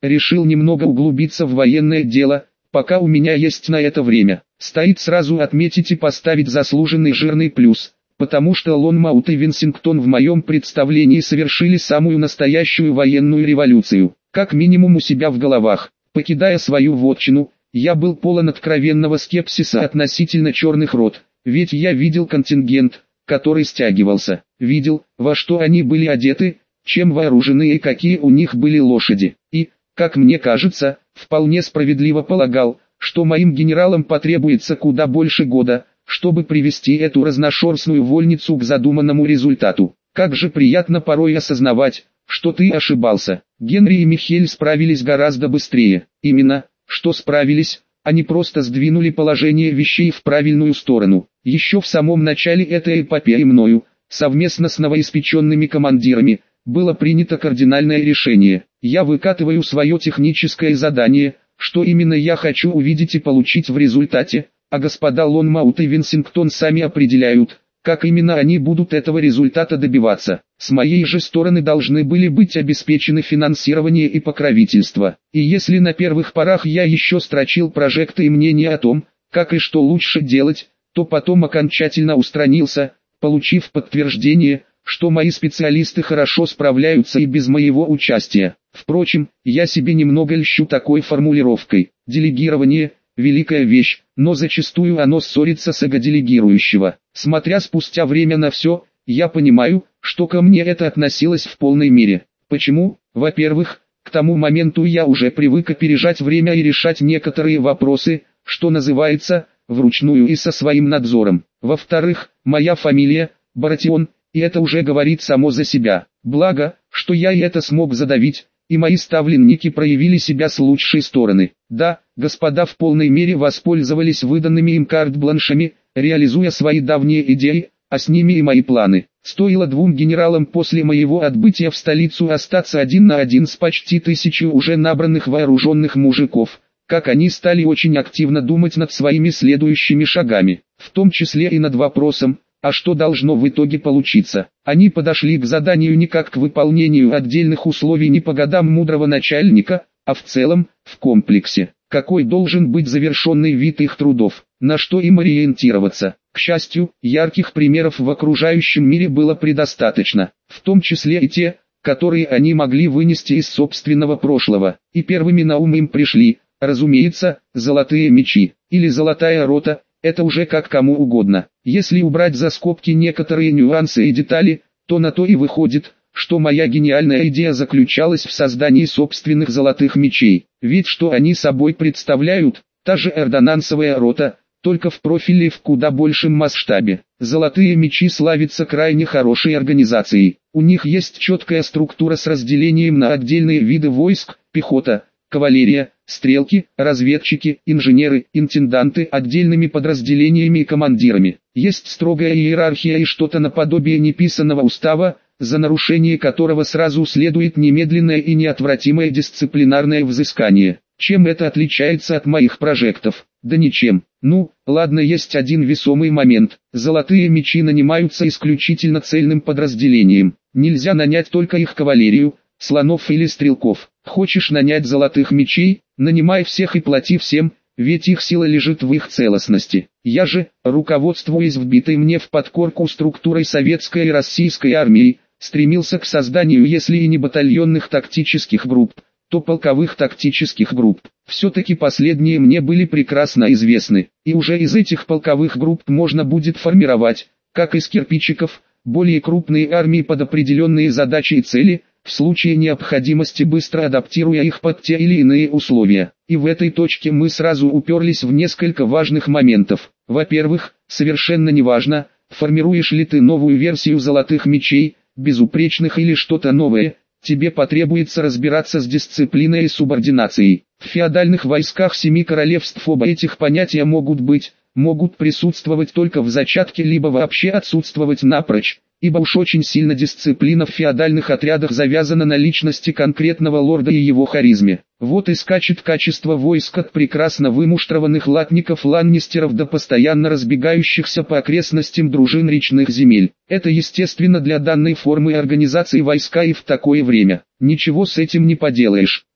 решил немного углубиться в военное дело, пока у меня есть на это время. Стоит сразу отметить и поставить заслуженный жирный плюс, потому что Лонмаут и Винсингтон в моем представлении совершили самую настоящую военную революцию, как минимум у себя в головах. Покидая свою вотчину, я был полон откровенного скепсиса относительно черных рот, ведь я видел контингент, который стягивался, видел, во что они были одеты, чем вооружены и какие у них были лошади, и, как мне кажется, вполне справедливо полагал, что моим генералам потребуется куда больше года, чтобы привести эту разношерстную вольницу к задуманному результату. Как же приятно порой осознавать, что ты ошибался. Генри и Михель справились гораздо быстрее. Именно, что справились, они просто сдвинули положение вещей в правильную сторону. Еще в самом начале этой эпопеи мною, совместно с новоиспеченными командирами, было принято кардинальное решение. Я выкатываю свое техническое задание, что именно я хочу увидеть и получить в результате, а господа Лонмаут и Винсингтон сами определяют, как именно они будут этого результата добиваться. С моей же стороны должны были быть обеспечены финансирование и покровительство. И если на первых порах я еще строчил прожекты и мнения о том, как и что лучше делать, то потом окончательно устранился, получив подтверждение, что мои специалисты хорошо справляются и без моего участия. Впрочем, я себе немного льщу такой формулировкой. Делегирование – великая вещь, но зачастую оно ссорится с эго делегирующего. Смотря спустя время на все, я понимаю, что ко мне это относилось в полной мере. Почему? Во-первых, к тому моменту я уже привык опережать время и решать некоторые вопросы, что называется, вручную и со своим надзором. Во-вторых, моя фамилия – Баратион, и это уже говорит само за себя. Благо, что я и это смог задавить, и мои ставленники проявили себя с лучшей стороны. Да, господа в полной мере воспользовались выданными им карт-бланшами, реализуя свои давние идеи, а с ними и мои планы. Стоило двум генералам после моего отбытия в столицу остаться один на один с почти тысячей уже набранных вооруженных мужиков, как они стали очень активно думать над своими следующими шагами, в том числе и над вопросом, а что должно в итоге получиться. Они подошли к заданию не как к выполнению отдельных условий не по годам мудрого начальника, а в целом, в комплексе. Какой должен быть завершенный вид их трудов, на что им ориентироваться. К счастью, ярких примеров в окружающем мире было предостаточно, в том числе и те, которые они могли вынести из собственного прошлого. И первыми на ум им пришли, разумеется, золотые мечи, или золотая рота, это уже как кому угодно. Если убрать за скобки некоторые нюансы и детали, то на то и выходит, что моя гениальная идея заключалась в создании собственных золотых мечей. Ведь что они собой представляют, та же ордонансовая рота, только в профиле в куда большем масштабе. Золотые мечи славятся крайне хорошей организацией. У них есть четкая структура с разделением на отдельные виды войск, пехота, кавалерия, стрелки, разведчики, инженеры, интенданты отдельными подразделениями и командирами. Есть строгая иерархия и что-то наподобие неписанного устава, за нарушение которого сразу следует немедленное и неотвратимое дисциплинарное взыскание. Чем это отличается от моих прожектов? Да ничем. Ну, ладно, есть один весомый момент. Золотые мечи нанимаются исключительно цельным подразделением. Нельзя нанять только их кавалерию, слонов или стрелков. Хочешь нанять золотых мечей, нанимай всех и плати всем, ведь их сила лежит в их целостности. Я же, руководствуясь вбитой мне в подкорку структурой советской и российской армии, стремился к созданию если и не батальонных тактических групп, то полковых тактических групп. Все-таки последние мне были прекрасно известны, и уже из этих полковых групп можно будет формировать, как из кирпичиков, более крупные армии под определенные задачи и цели, в случае необходимости быстро адаптируя их под те или иные условия. И в этой точке мы сразу уперлись в несколько важных моментов. Во-первых, совершенно неважно, формируешь ли ты новую версию золотых мечей, безупречных или что-то новое, тебе потребуется разбираться с дисциплиной и субординацией. В феодальных войсках семи королевств оба этих понятия могут быть, могут присутствовать только в зачатке либо вообще отсутствовать напрочь, ибо уж очень сильно дисциплина в феодальных отрядах завязана на личности конкретного лорда и его харизме. Вот и скачет качество войск от прекрасно вымуштрованных латников-ланнистеров до постоянно разбегающихся по окрестностям дружин речных земель. Это естественно для данной формы организации войска и в такое время. Ничего с этим не поделаешь.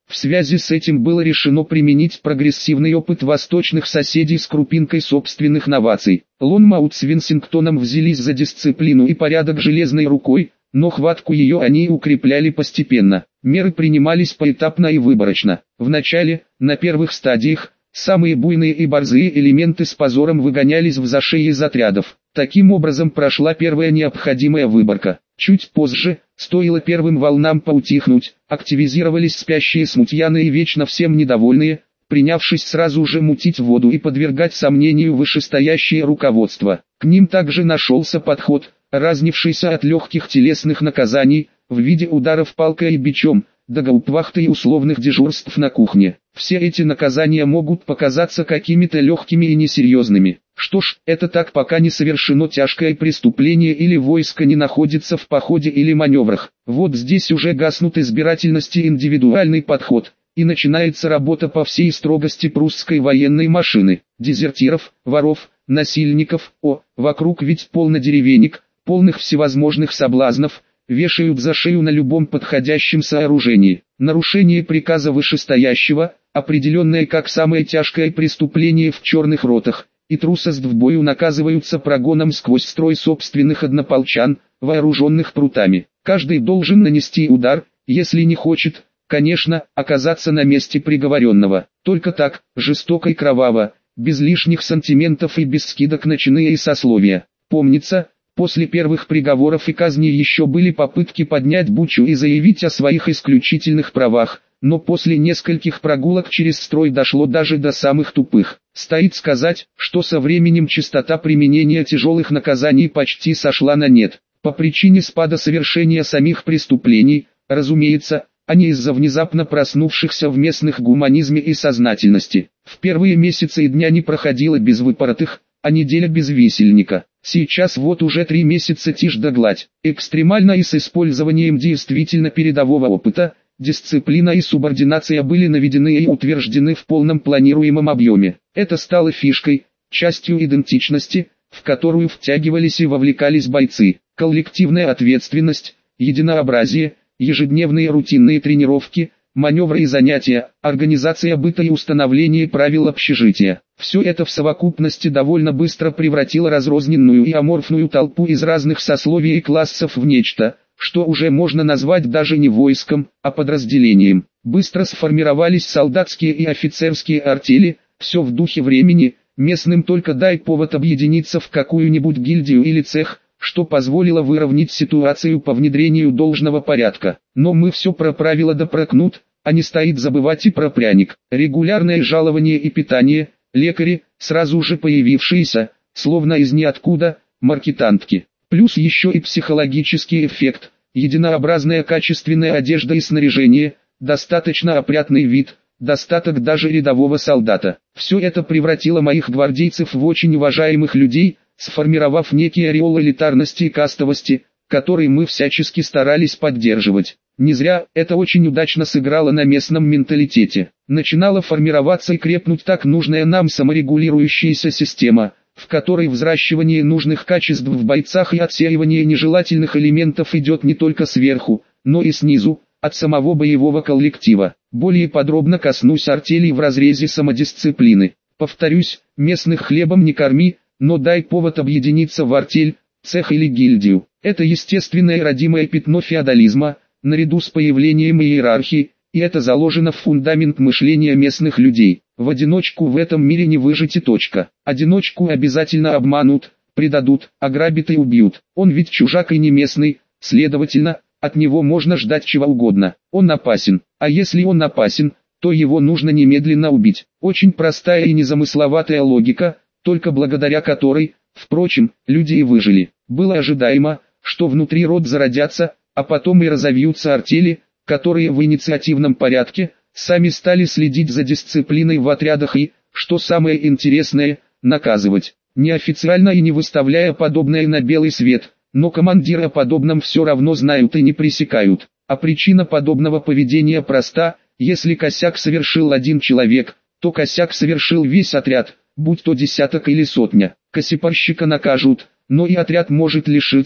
В связи с этим было решено применить прогрессивный опыт восточных соседей с крупинкой собственных новаций. Лонмаут с Винсингтоном взялись за дисциплину и порядок железной рукой, но хватку ее они укрепляли постепенно. Меры принимались поэтапно и выборочно. Вначале, на первых стадиях, самые буйные и борзые элементы с позором выгонялись в зашей из отрядов. Таким образом прошла первая необходимая выборка. Чуть позже, стоило первым волнам поутихнуть, активизировались спящие смутьяны и вечно всем недовольные, принявшись сразу же мутить воду и подвергать сомнению вышестоящее руководство. К ним также нашелся подход, разнившийся от легких телесных наказаний, в виде ударов палкой и бичом, до гауптвахты и условных дежурств на кухне. Все эти наказания могут показаться какими-то легкими и несерьезными. Что ж, это так, пока не совершено тяжкое преступление или войско не находится в походе или маневрах. Вот здесь уже гаснут избирательность и индивидуальный подход, и начинается работа по всей строгости прусской военной машины. Дезертиров, воров, насильников, о, вокруг ведь полно деревенек, полных всевозможных соблазнов, вешают за шею на любом подходящем сооружении. Нарушение приказа вышестоящего, определенное как самое тяжкое преступление в черных ротах, и трусость в бою наказываются прогоном сквозь строй собственных однополчан, вооруженных прутами. Каждый должен нанести удар, если не хочет, конечно, оказаться на месте приговоренного. Только так, жестоко и кроваво, без лишних сантиментов и без скидок на чины и сословия. Помнится, после первых приговоров и казней еще были попытки поднять бучу и заявить о своих исключительных правах, но после нескольких прогулок через строй дошло даже до самых тупых. Стоит сказать, что со временем частота применения тяжелых наказаний почти сошла на нет, по причине спада совершения самих преступлений, разумеется, а не из-за внезапно проснувшихся в местных гуманизме и сознательности. В первые месяцы и дня не проходило без выпоротых, а неделя без висельника. Сейчас вот уже три месяца тишь да гладь. Экстремально и с использованием действительно передового опыта, дисциплина и субординация были наведены и утверждены в полном планируемом объеме. Это стало фишкой, частью идентичности, в которую втягивались и вовлекались бойцы. Коллективная ответственность, единообразие, ежедневные рутинные тренировки, маневры и занятия, организация быта и установление правил общежития. Все это в совокупности довольно быстро превратило разрозненную и аморфную толпу из разных сословий и классов в нечто, что уже можно назвать даже не войском, а подразделением. Быстро сформировались солдатские и офицерские артели, все в духе времени, местным только дай повод объединиться в какую-нибудь гильдию или цех, что позволило выровнять ситуацию по внедрению должного порядка. Но мы все про правила да про кнут, а не стоит забывать и про пряник. Регулярное жалование и питание, лекари, сразу же появившиеся, словно из ниоткуда, маркетантки. Плюс еще и психологический эффект, единообразная качественная одежда и снаряжение, достаточно опрятный вид, достаток даже рядового солдата. Все это превратило моих гвардейцев в очень уважаемых людей, сформировав некий ореол элитарности и кастовости, который мы всячески старались поддерживать. Не зря это очень удачно сыграло на местном менталитете. Начинала формироваться и крепнуть так нужная нам саморегулирующаяся система, в которой взращивание нужных качеств в бойцах и отсеивание нежелательных элементов идет не только сверху, но и снизу, от самого боевого коллектива. Более подробно коснусь артелей в разрезе самодисциплины. Повторюсь, местных хлебом не корми, но дай повод объединиться в артель, цех или гильдию. Это естественное родимое пятно феодализма, наряду с появлением иерархии, и это заложено в фундамент мышления местных людей. В одиночку в этом мире не выжить и точка. Одиночку обязательно обманут, предадут, ограбят и убьют. Он ведь чужак и не местный, следовательно, от него можно ждать чего угодно. Он опасен, а если он опасен, то его нужно немедленно убить. Очень простая и незамысловатая логика, только благодаря которой, впрочем, люди и выжили. Было ожидаемо, что внутри род зародятся, а потом и разовьются артели, которые в инициативном порядке сами стали следить за дисциплиной в отрядах и, что самое интересное, наказывать. Неофициально и не выставляя подобное на белый свет, но командиры о подобном все равно знают и не пресекают. А причина подобного поведения проста: если косяк совершил один человек, то косяк совершил весь отряд, будь то десяток или сотня. Косипорщика накажут, но и отряд может лишиться,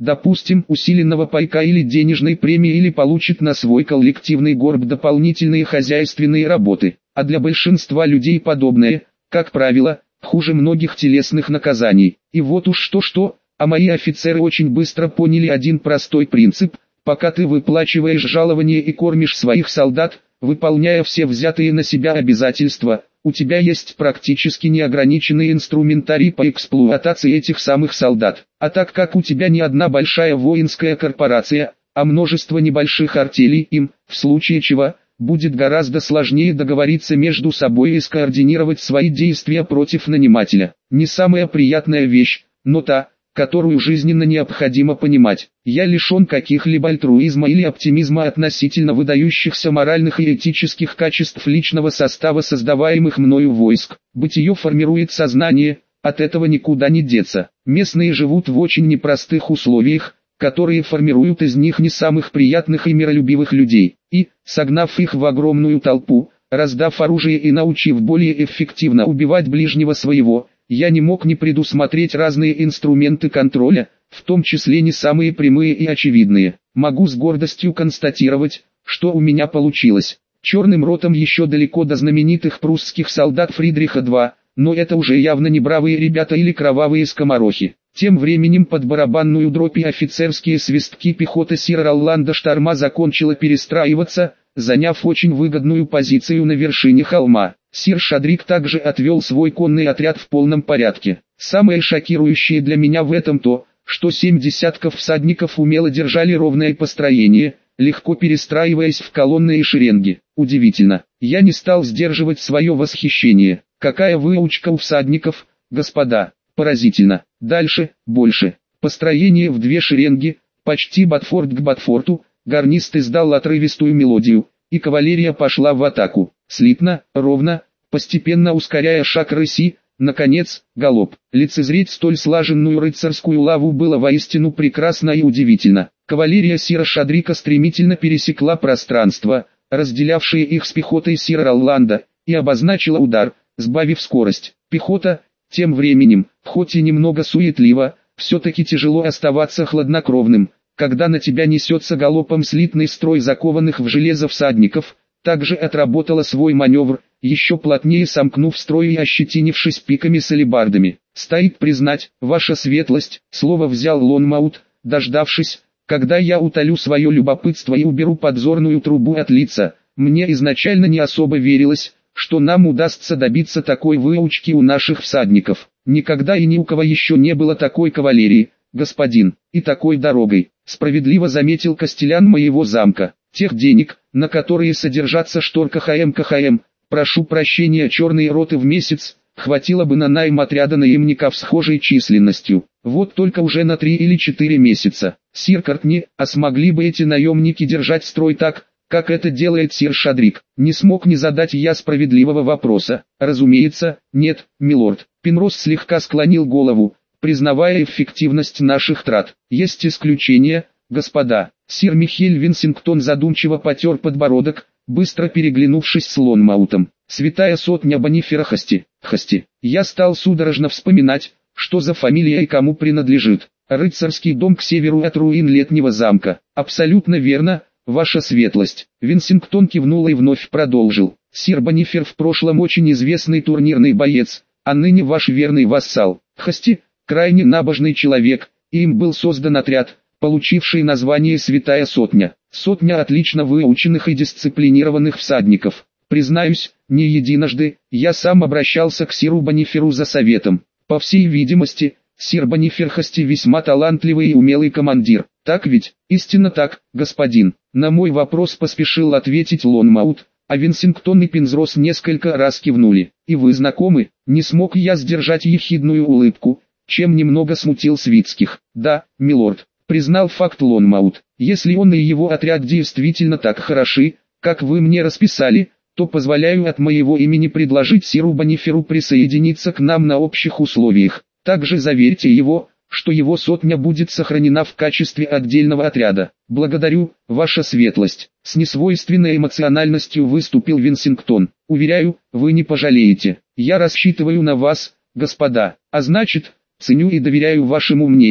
допустим, усиленного пайка или денежной премии, или получит на свой коллективный горб дополнительные хозяйственные работы. А для большинства людей подобное, как правило, хуже многих телесных наказаний. И вот уж что-что, а мои офицеры очень быстро поняли один простой принцип: пока ты выплачиваешь жалование и кормишь своих солдат, выполняя все взятые на себя обязательства, у тебя есть практически неограниченный инструментарий по эксплуатации этих самых солдат. А так как у тебя не одна большая воинская корпорация, а множество небольших артелей, им, в случае чего, будет гораздо сложнее договориться между собой и скоординировать свои действия против нанимателя. Не самая приятная вещь, но та, которую жизненно необходимо понимать. Я лишен каких-либо альтруизма или оптимизма относительно выдающихся моральных и этических качеств личного состава создаваемых мною войск. Бытие формирует сознание, от этого никуда не деться. Местные живут в очень непростых условиях, которые формируют из них не самых приятных и миролюбивых людей. И, согнав их в огромную толпу, раздав оружие и научив более эффективно убивать ближнего своего, я не мог не предусмотреть разные инструменты контроля, в том числе не самые прямые и очевидные. Могу с гордостью констатировать, что у меня получилось. Черным ротом еще далеко до знаменитых прусских солдат Фридриха два, но это уже явно не бравые ребята или кровавые скоморохи. Тем временем под барабанную дробь и офицерские свистки пехота сира Роланда Шторма закончила перестраиваться, заняв очень выгодную позицию на вершине холма. Сир Шадрик также отвел свой конный отряд в полном порядке. Самое шокирующее для меня в этом то, что семь десятков всадников умело держали ровное построение, легко перестраиваясь в колонны и шеренги. Удивительно. Я не стал сдерживать свое восхищение. Какая выучка у всадников, господа. Поразительно. Дальше, больше. Построение в две шеренги, почти Батфорд к Батфорту, гарнист издал отрывистую мелодию, и кавалерия пошла в атаку. Слитно, ровно, постепенно ускоряя шаг рыси, наконец, галоп. Лицезреть столь слаженную рыцарскую лаву было воистину прекрасно и удивительно. Кавалерия сира Шадрика стремительно пересекла пространство, разделявшее их с пехотой сира Ролланда, и обозначила удар, сбавив скорость. Пехота, тем временем, хоть и немного суетливо, все-таки тяжело оставаться хладнокровным, когда на тебя несется галопом слитный строй закованных в железо всадников. Также отработала свой маневр, еще плотнее сомкнув строй и ощетинившись пиками с алебардами. Стоит признать, ваша светлость, слово взял Лонмаут, дождавшись, когда я утолю свое любопытство и уберу подзорную трубу от лица. Мне изначально не особо верилось, что нам удастся добиться такой выучки у наших всадников. Никогда и ни у кого еще не было такой кавалерии, господин, и такой дорогой, справедливо заметил костелян моего замка. Тех денег, на которые содержатся штор КХМ КХМ, прошу прощения, черные роты в месяц, хватило бы на найм отряда наемников с схожей численностью. Вот только уже на три или четыре месяца. Сир Кортни, а смогли бы эти наемники держать строй так, как это делает сир Шадрик? Не смог не задать я справедливого вопроса. Разумеется, нет, милорд. Пенрос слегка склонил голову, признавая эффективность наших трат. Есть исключения, господа. Сир Михель Винсингтон задумчиво потер подбородок, быстро переглянувшись с Лонмаутом. Святая сотня Бонифера Хасти. Хасти. Я стал судорожно вспоминать, что за фамилия и кому принадлежит. Рыцарский дом к северу от руин Летнего замка. Абсолютно верно, ваша светлость. Винсингтон кивнул и вновь продолжил. Сир Бонифер в прошлом очень известный турнирный боец, а ныне ваш верный вассал. Хасти, крайне набожный человек, и им был создан отряд, получивший название «Святая сотня». Сотня отлично выученных и дисциплинированных всадников. Признаюсь, не единожды, я сам обращался к сиру Бониферу за советом. По всей видимости, сир Бонифер Хасти весьма талантливый и умелый командир. Так ведь? Истинно так, господин. На мой вопрос поспешил ответить Лонмаут, а Винсингтон и Пенрос несколько раз кивнули. И вы знакомы? Не смог я сдержать ехидную улыбку, чем немного смутил Свитских. Да, милорд. Признал факт Лонмаут. Если он и его отряд действительно так хороши, как вы мне расписали, то позволяю от моего имени предложить сиру Бониферу присоединиться к нам на общих условиях. Также заверьте его, что его сотня будет сохранена в качестве отдельного отряда. Благодарю, ваша светлость. С несвойственной эмоциональностью выступил Винсингтон. Уверяю, вы не пожалеете. Я рассчитываю на вас, господа. А значит, ценю и доверяю вашему мнению.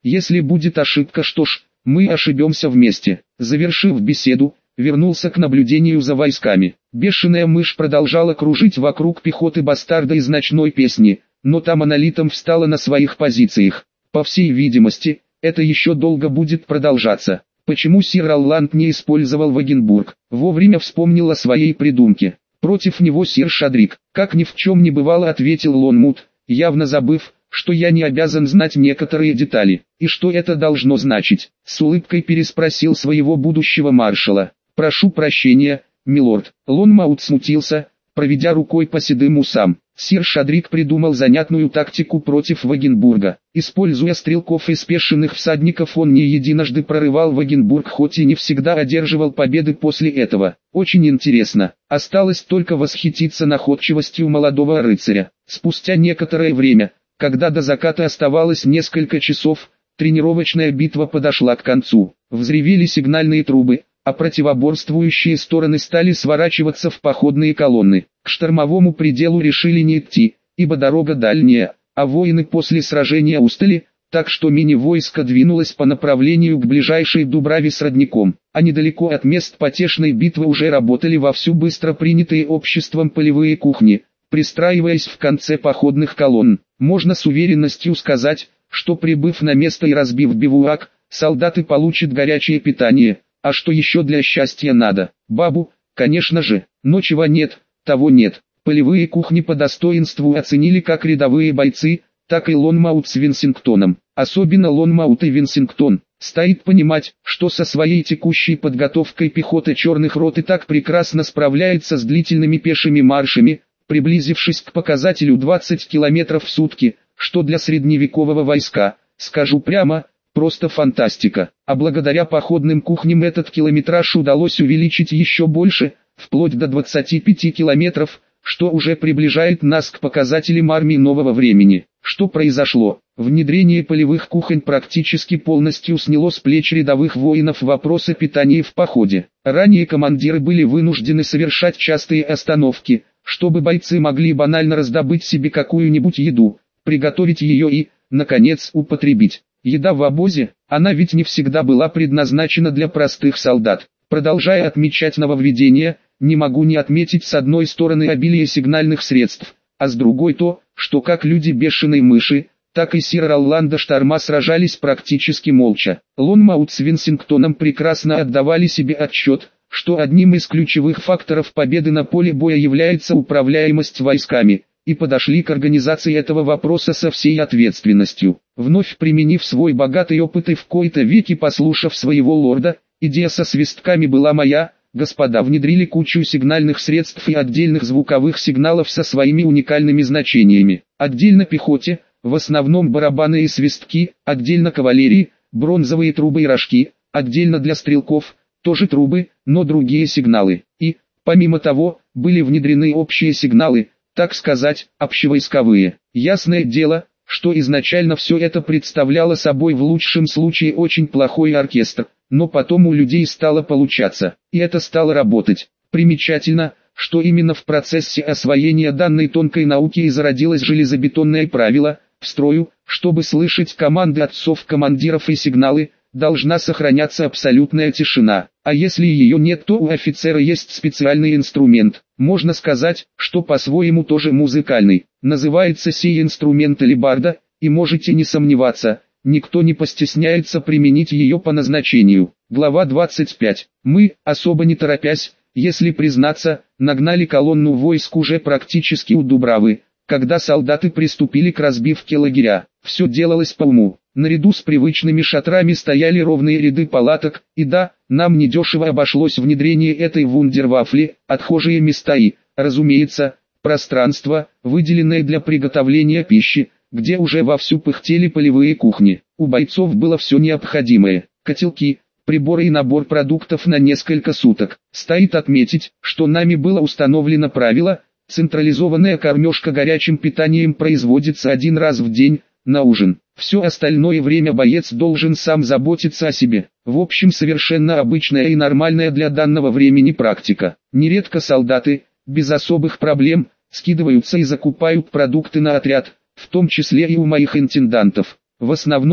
Если будет ошибка, что ж, мы ошибемся вместе. Завершив беседу, вернулся к наблюдению за войсками. Бешеная мышь продолжала кружить вокруг пехоты бастарда из ночной песни, но та монолитом встала на своих позициях. По всей видимости, это еще долго будет продолжаться. Почему сир Ролланд не использовал Вагенбург? Вовремя вспомнил о своей придумке. Против него сир Шадрик, как ни в чем не бывало, ответил Лонмут, явно забыв, что я не обязан знать некоторые детали. И что это должно значить? С улыбкой переспросил своего будущего маршала. Прошу прощения, милорд. Лонмаут смутился, проведя рукой по седым усам. Сир Шадрик придумал занятную тактику против Вагенбурга. Используя стрелков и спешенных всадников, он не единожды прорывал Вагенбург, хоть и не всегда одерживал победы после этого. Очень интересно. Осталось только восхититься находчивостью молодого рыцаря. Спустя некоторое время, когда до заката оставалось несколько часов, тренировочная битва подошла к концу. Взревели сигнальные трубы, а противоборствующие стороны стали сворачиваться в походные колонны. К штормовому пределу решили не идти, ибо дорога дальняя, а воины после сражения устали, так что мини-войско двинулось по направлению к ближайшей Дубраве с родником, а недалеко от мест потешной битвы уже работали вовсю быстро принятые обществом полевые кухни, пристраиваясь в конце походных колонн. Можно с уверенностью сказать, что прибыв на место и разбив бивуак, солдаты получат горячее питание. А что еще для счастья надо? Бабу, конечно же, но чего нет, того нет. Полевые кухни по достоинству оценили как рядовые бойцы, так и Лонмаут с Винсингтоном. Особенно Лонмаут и Винсингтон. Стоит понимать, что со своей текущей подготовкой пехота черных рот и так прекрасно справляется с длительными пешими маршами, приблизившись к показателю двадцать километров в сутки, что для средневекового войска, скажу прямо, просто фантастика. А благодаря походным кухням этот километраж удалось увеличить еще больше, вплоть до двадцати пяти километров, что уже приближает нас к показателям армии нового времени. Что произошло? Внедрение полевых кухонь практически полностью сняло с плеч рядовых воинов вопросы питания в походе. Ранее командиры были вынуждены совершать частые остановки, чтобы бойцы могли банально раздобыть себе какую-нибудь еду, приготовить ее и, наконец, употребить. Еда в обозе, она ведь не всегда была предназначена для простых солдат. Продолжая отмечать нововведения, не могу не отметить с одной стороны обилие сигнальных средств, а с другой то, что как люди бешеной мыши, так и сир Ролланда Шторма сражались практически молча. Лонмаут с Винсингтоном прекрасно отдавали себе отчет, что одним из ключевых факторов победы на поле боя является управляемость войсками, и подошли к организации этого вопроса со всей ответственностью. Вновь применив свой богатый опыт и в кои-то веки послушав своего лорда, идея со свистками была моя. Господа внедрили кучу сигнальных средств и отдельных звуковых сигналов со своими уникальными значениями. Отдельно пехоте, в основном барабаны и свистки, отдельно кавалерии, бронзовые трубы и рожки, отдельно для стрелков, тоже трубы, но другие сигналы. И, помимо того, были внедрены общие сигналы, так сказать, общевойсковые. Ясное дело, что изначально все это представляло собой в лучшем случае очень плохой оркестр, но потом у людей стало получаться, и это стало работать. Примечательно, что именно в процессе освоения данной тонкой науки и зародилось железобетонное правило: в строю, чтобы слышать команды отцов-командиров и сигналы, должна сохраняться абсолютная тишина, а если ее нет, то у офицера есть специальный инструмент, можно сказать, что по-своему тоже музыкальный, называется сей инструмент алебарда, и можете не сомневаться, никто не постесняется применить ее по назначению. Глава двадцать пять. Мы, особо не торопясь, если признаться, нагнали колонну войск уже практически у Дубравы, когда солдаты приступили к разбивке лагеря. Все делалось по уму. Наряду с привычными шатрами стояли ровные ряды палаток, и да, нам недешево обошлось внедрение этой вундервафли, отхожие места и, разумеется, пространство, выделенное для приготовления пищи, где уже вовсю пыхтели полевые кухни. У бойцов было все необходимое: котелки, приборы и набор продуктов на несколько суток. Стоит отметить, что нами было установлено правило: централизованная кормежка горячим питанием производится один раз в день, на ужин. Все остальное время боец должен сам заботиться о себе. В общем, совершенно обычная и нормальная для данного времени практика. Нередко солдаты, без особых проблем, скидываются и закупают продукты на отряд, в том числе и у моих интендантов. В основном,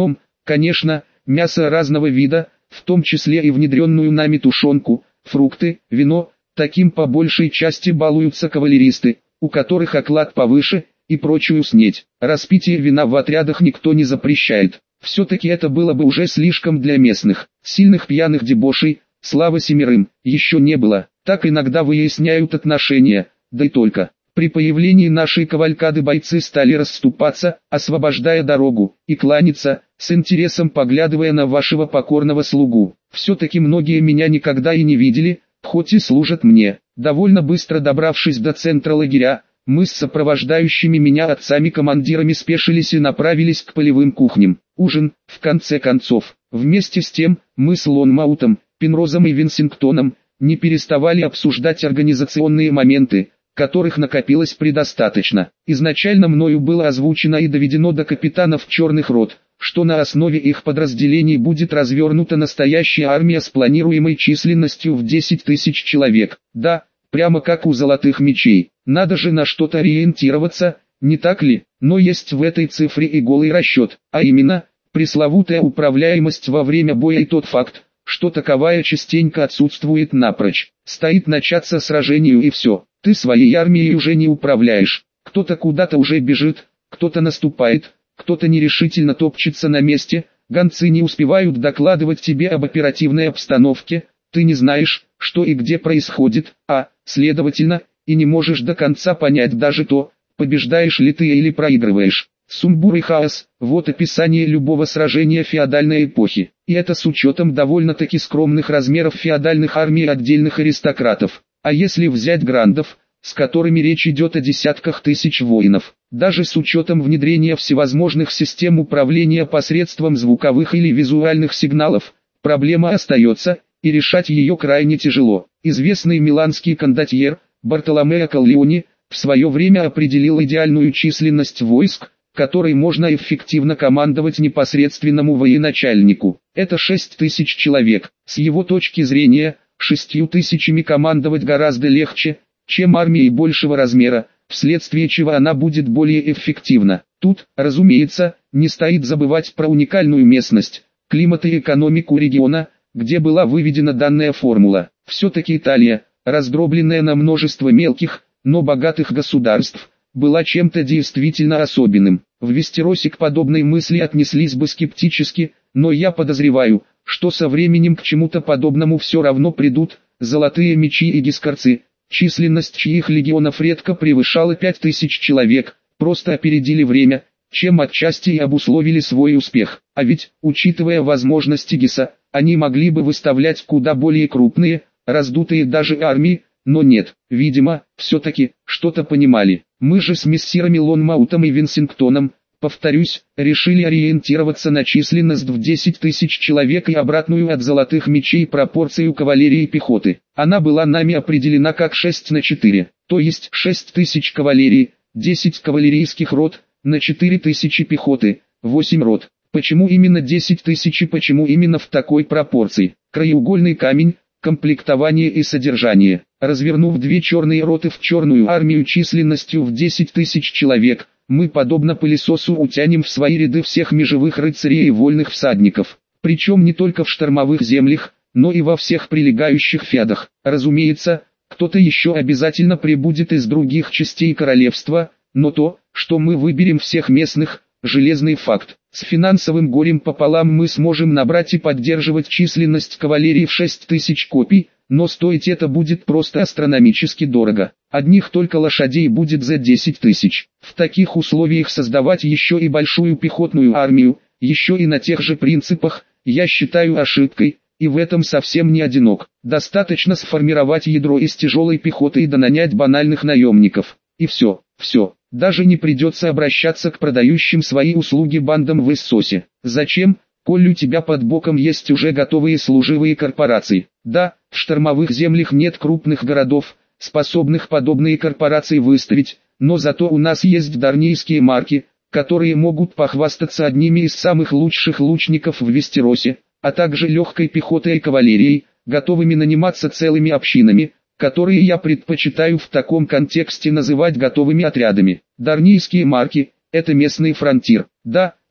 Конечно, мясо разного вида, в том числе и внедренную нами тушенку, фрукты, вино, таким по большей части балуются кавалеристы, у которых оклад повыше, и прочую снеть. Распитие вина в отрядах никто не запрещает. Все-таки это было бы уже слишком для местных. Сильных пьяных дебошей, слава семерым, еще не было. Так иногда выясняют отношения, да и только. При появлении нашей кавалькады бойцы стали расступаться, освобождая дорогу, и кланяться, с интересом поглядывая на вашего покорного слугу. Все-таки многие меня никогда и не видели, хоть и служат мне. Довольно быстро добравшись до центра лагеря, мы с сопровождающими меня отцами-командирами спешились и направились к полевым кухням. Ужин, в конце концов. Вместе с тем, мы с Лонмаутом, Пенрозом и Винсингтоном, не переставали обсуждать организационные моменты, которых накопилось предостаточно. Изначально мною было озвучено и доведено до капитанов черных рот, что на основе их подразделений будет развернута настоящая армия с планируемой численностью в десять тысяч человек. Да, прямо как у золотых мечей. Надо же на что-то ориентироваться, не так ли? Но есть в этой цифре и голый расчет, а именно, пресловутая управляемость во время боя и тот факт, что таковая частенько отсутствует напрочь. Стоит начаться сражению и все. Ты своей армией уже не управляешь. Кто-то куда-то уже бежит, кто-то наступает, кто-то нерешительно топчется на месте, гонцы не успевают докладывать тебе об оперативной обстановке, ты не знаешь, что и где происходит, а, следовательно, и не можешь до конца понять даже то, побеждаешь ли ты или проигрываешь. Сумбур и хаос – вот описание любого сражения феодальной эпохи. И это с учетом довольно-таки скромных размеров феодальных армий отдельных аристократов. А если взять грандов, с которыми речь идет о десятках тысяч воинов, даже с учетом внедрения всевозможных систем управления посредством звуковых или визуальных сигналов, проблема остается, и решать ее крайне тяжело. Известный миланский кондотьер Бартоломео Коллеоне в свое время определил идеальную численность войск, которой можно эффективно командовать непосредственному военачальнику. Это шесть тысяч человек. С его точки зрения, шестью тысячами командовать гораздо легче, чем армией большего размера, вследствие чего она будет более эффективна. Тут, разумеется, не стоит забывать про уникальную местность, климат и экономику региона, где была выведена данная формула. Все-таки Италия, раздробленная на множество мелких, но богатых государств, была чем-то действительно особенным. В Вестеросе к подобной мысли отнеслись бы скептически, но я подозреваю, что со временем к чему-то подобному все равно придут золотые мечи и гискарцы, численность чьих легионов редко превышала пять тысяч человек, просто опередили время, чем отчасти и обусловили свой успех. А ведь, учитывая возможности Гиса, они могли бы выставлять куда более крупные, раздутые даже армии, но нет, видимо, все-таки, что-то понимали. Мы же с мессирами Лонмаутом и Винсингтоном, повторюсь, решили ориентироваться на численность в десять тысяч человек и обратную от золотых мечей пропорцию кавалерии и пехоты. Она была нами определена как шесть на четыре, то есть шесть тысяч кавалерии, десять кавалерийских рот, на четыре тысячи пехоты, восемь рот. Почему именно десять тысяч и почему именно в такой пропорции? Краеугольный камень, комплектование и содержание. Развернув две черные роты в черную армию численностью в десять тысяч человек, мы подобно пылесосу утянем в свои ряды всех межевых рыцарей и вольных всадников. Причем не только в штормовых землях, но и во всех прилегающих феодах. Разумеется, кто-то еще обязательно прибудет из других частей королевства, но то, что мы выберем всех местных, железный факт. С финансовым горем пополам мы сможем набрать и поддерживать численность кавалерии в шесть тысяч копий, но стоить это будет просто астрономически дорого. Одних только лошадей будет за десять тысяч. В таких условиях создавать еще и большую пехотную армию, еще и на тех же принципах, я считаю ошибкой, и в этом совсем не одинок. Достаточно сформировать ядро из тяжелой пехоты и донанять банальных наемников. И все, все. Даже не придется обращаться к продающим свои услуги бандам в Иссосе. Зачем, коль у тебя под боком есть уже готовые служивые корпорации? Да, в штормовых землях нет крупных городов, способных подобные корпорации выставить, но зато у нас есть дарнийские марки, которые могут похвастаться одними из самых лучших лучников в Вестеросе, а также легкой пехотой и кавалерией, готовыми наниматься целыми общинами, которые я предпочитаю в таком контексте называть готовыми отрядами. Дарнийские марки – это местный фронтир. Да,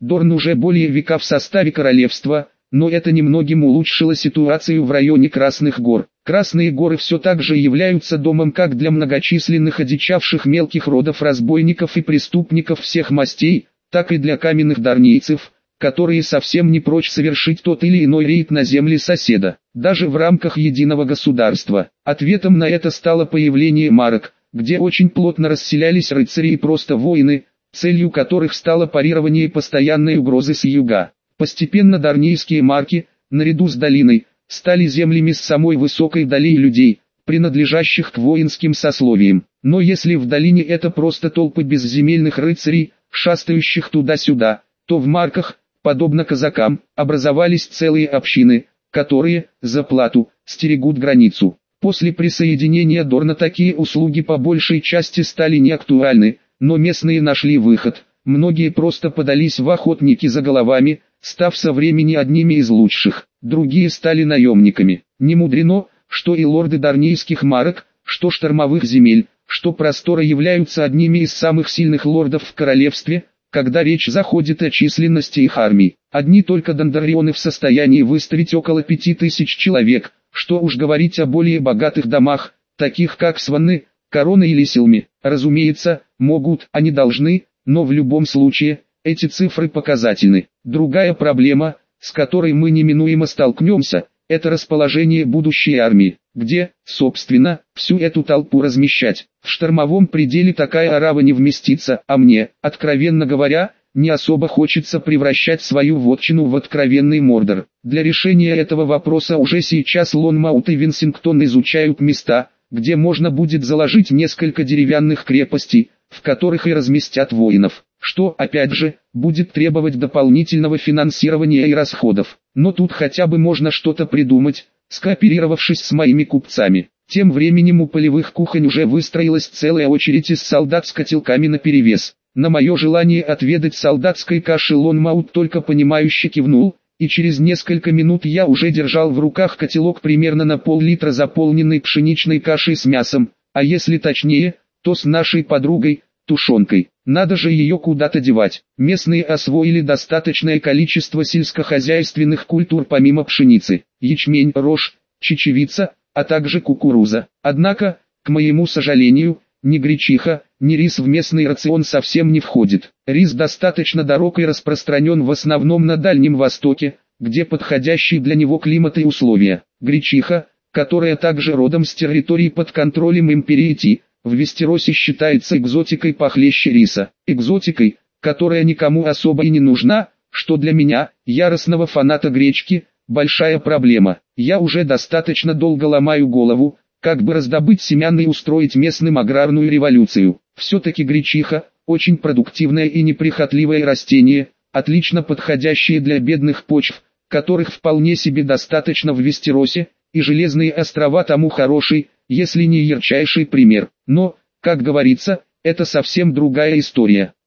Дорн уже более века в составе королевства, но это немногим улучшило ситуацию в районе Красных гор. Красные горы все так же являются домом как для многочисленных одичавших мелких родов разбойников и преступников всех мастей, так и для каменных дарнийцев, которые совсем не прочь совершить тот или иной рейд на земли соседа, даже в рамках единого государства. Ответом на это стало появление марок, где очень плотно расселялись рыцари и просто воины, целью которых стало парирование постоянной угрозы с юга. Постепенно дарнийские марки, наряду с долиной, стали землями с самой высокой долей людей, принадлежащих к воинским сословиям. Но если в долине это просто толпы безземельных рыцарей, шастающих туда-сюда, то в марках, подобно казакам, образовались целые общины, которые, за плату, стерегут границу. После присоединения Дорна такие услуги по большей части стали неактуальны, но местные нашли выход. Многие просто подались в охотники за головами, став со времени одними из лучших. Другие стали наемниками. Не мудрено, что и лорды дарнийских марок, что штормовых земель, что простора являются одними из самых сильных лордов в королевстве, когда речь заходит о численности их армий. Одни только Дондаррионы в состоянии выставить около пяти тысяч человек, что уж говорить о более богатых домах, таких как Сванны, Корона или Силми. Разумеется, могут, они должны, но в любом случае, эти цифры показательны. Другая проблема, с которой мы неминуемо столкнемся, это расположение будущей армии. Где, собственно, всю эту толпу размещать? В штормовом пределе такая орава не вместится, а мне, откровенно говоря, не особо хочется превращать свою вотчину в откровенный Мордор. Для решения этого вопроса уже сейчас Лонмаут и Винсингтон изучают места, где можно будет заложить несколько деревянных крепостей, в которых и разместят воинов, что, опять же, будет требовать дополнительного финансирования и расходов. Но тут хотя бы можно что-то придумать, скооперировавшись с моими купцами. Тем временем у полевых кухонь уже выстроилась целая очередь из солдат с котелками наперевес. На мое желание отведать солдатской каши Лонмаут только понимающе кивнул, и через несколько минут я уже держал в руках котелок примерно на пол-литра заполненной пшеничной кашей с мясом, а если точнее, то с нашей подругой, тушенкой. Надо же ее куда-то девать. Местные освоили достаточное количество сельскохозяйственных культур помимо пшеницы, ячмень, рожь, чечевица, а также кукуруза. Однако, к моему сожалению, ни гречиха, ни рис в местный рацион совсем не входит. Рис достаточно дорог и распространен в основном на Дальнем Востоке, где подходящие для него климат и условия. Гречиха, которая также родом с территории под контролем империи Ти, в Вестеросе считается экзотикой похлеще риса. Экзотикой, которая никому особо и не нужна, что для меня, яростного фаната гречки, большая проблема. Я уже достаточно долго ломаю голову, как бы раздобыть семян и устроить местным аграрную революцию. Все-таки гречиха, очень продуктивное и неприхотливое растение, отлично подходящее для бедных почв, которых вполне себе достаточно в Вестеросе, и Железные острова тому хороший, если не ярчайший пример. Но, как говорится, это совсем другая история.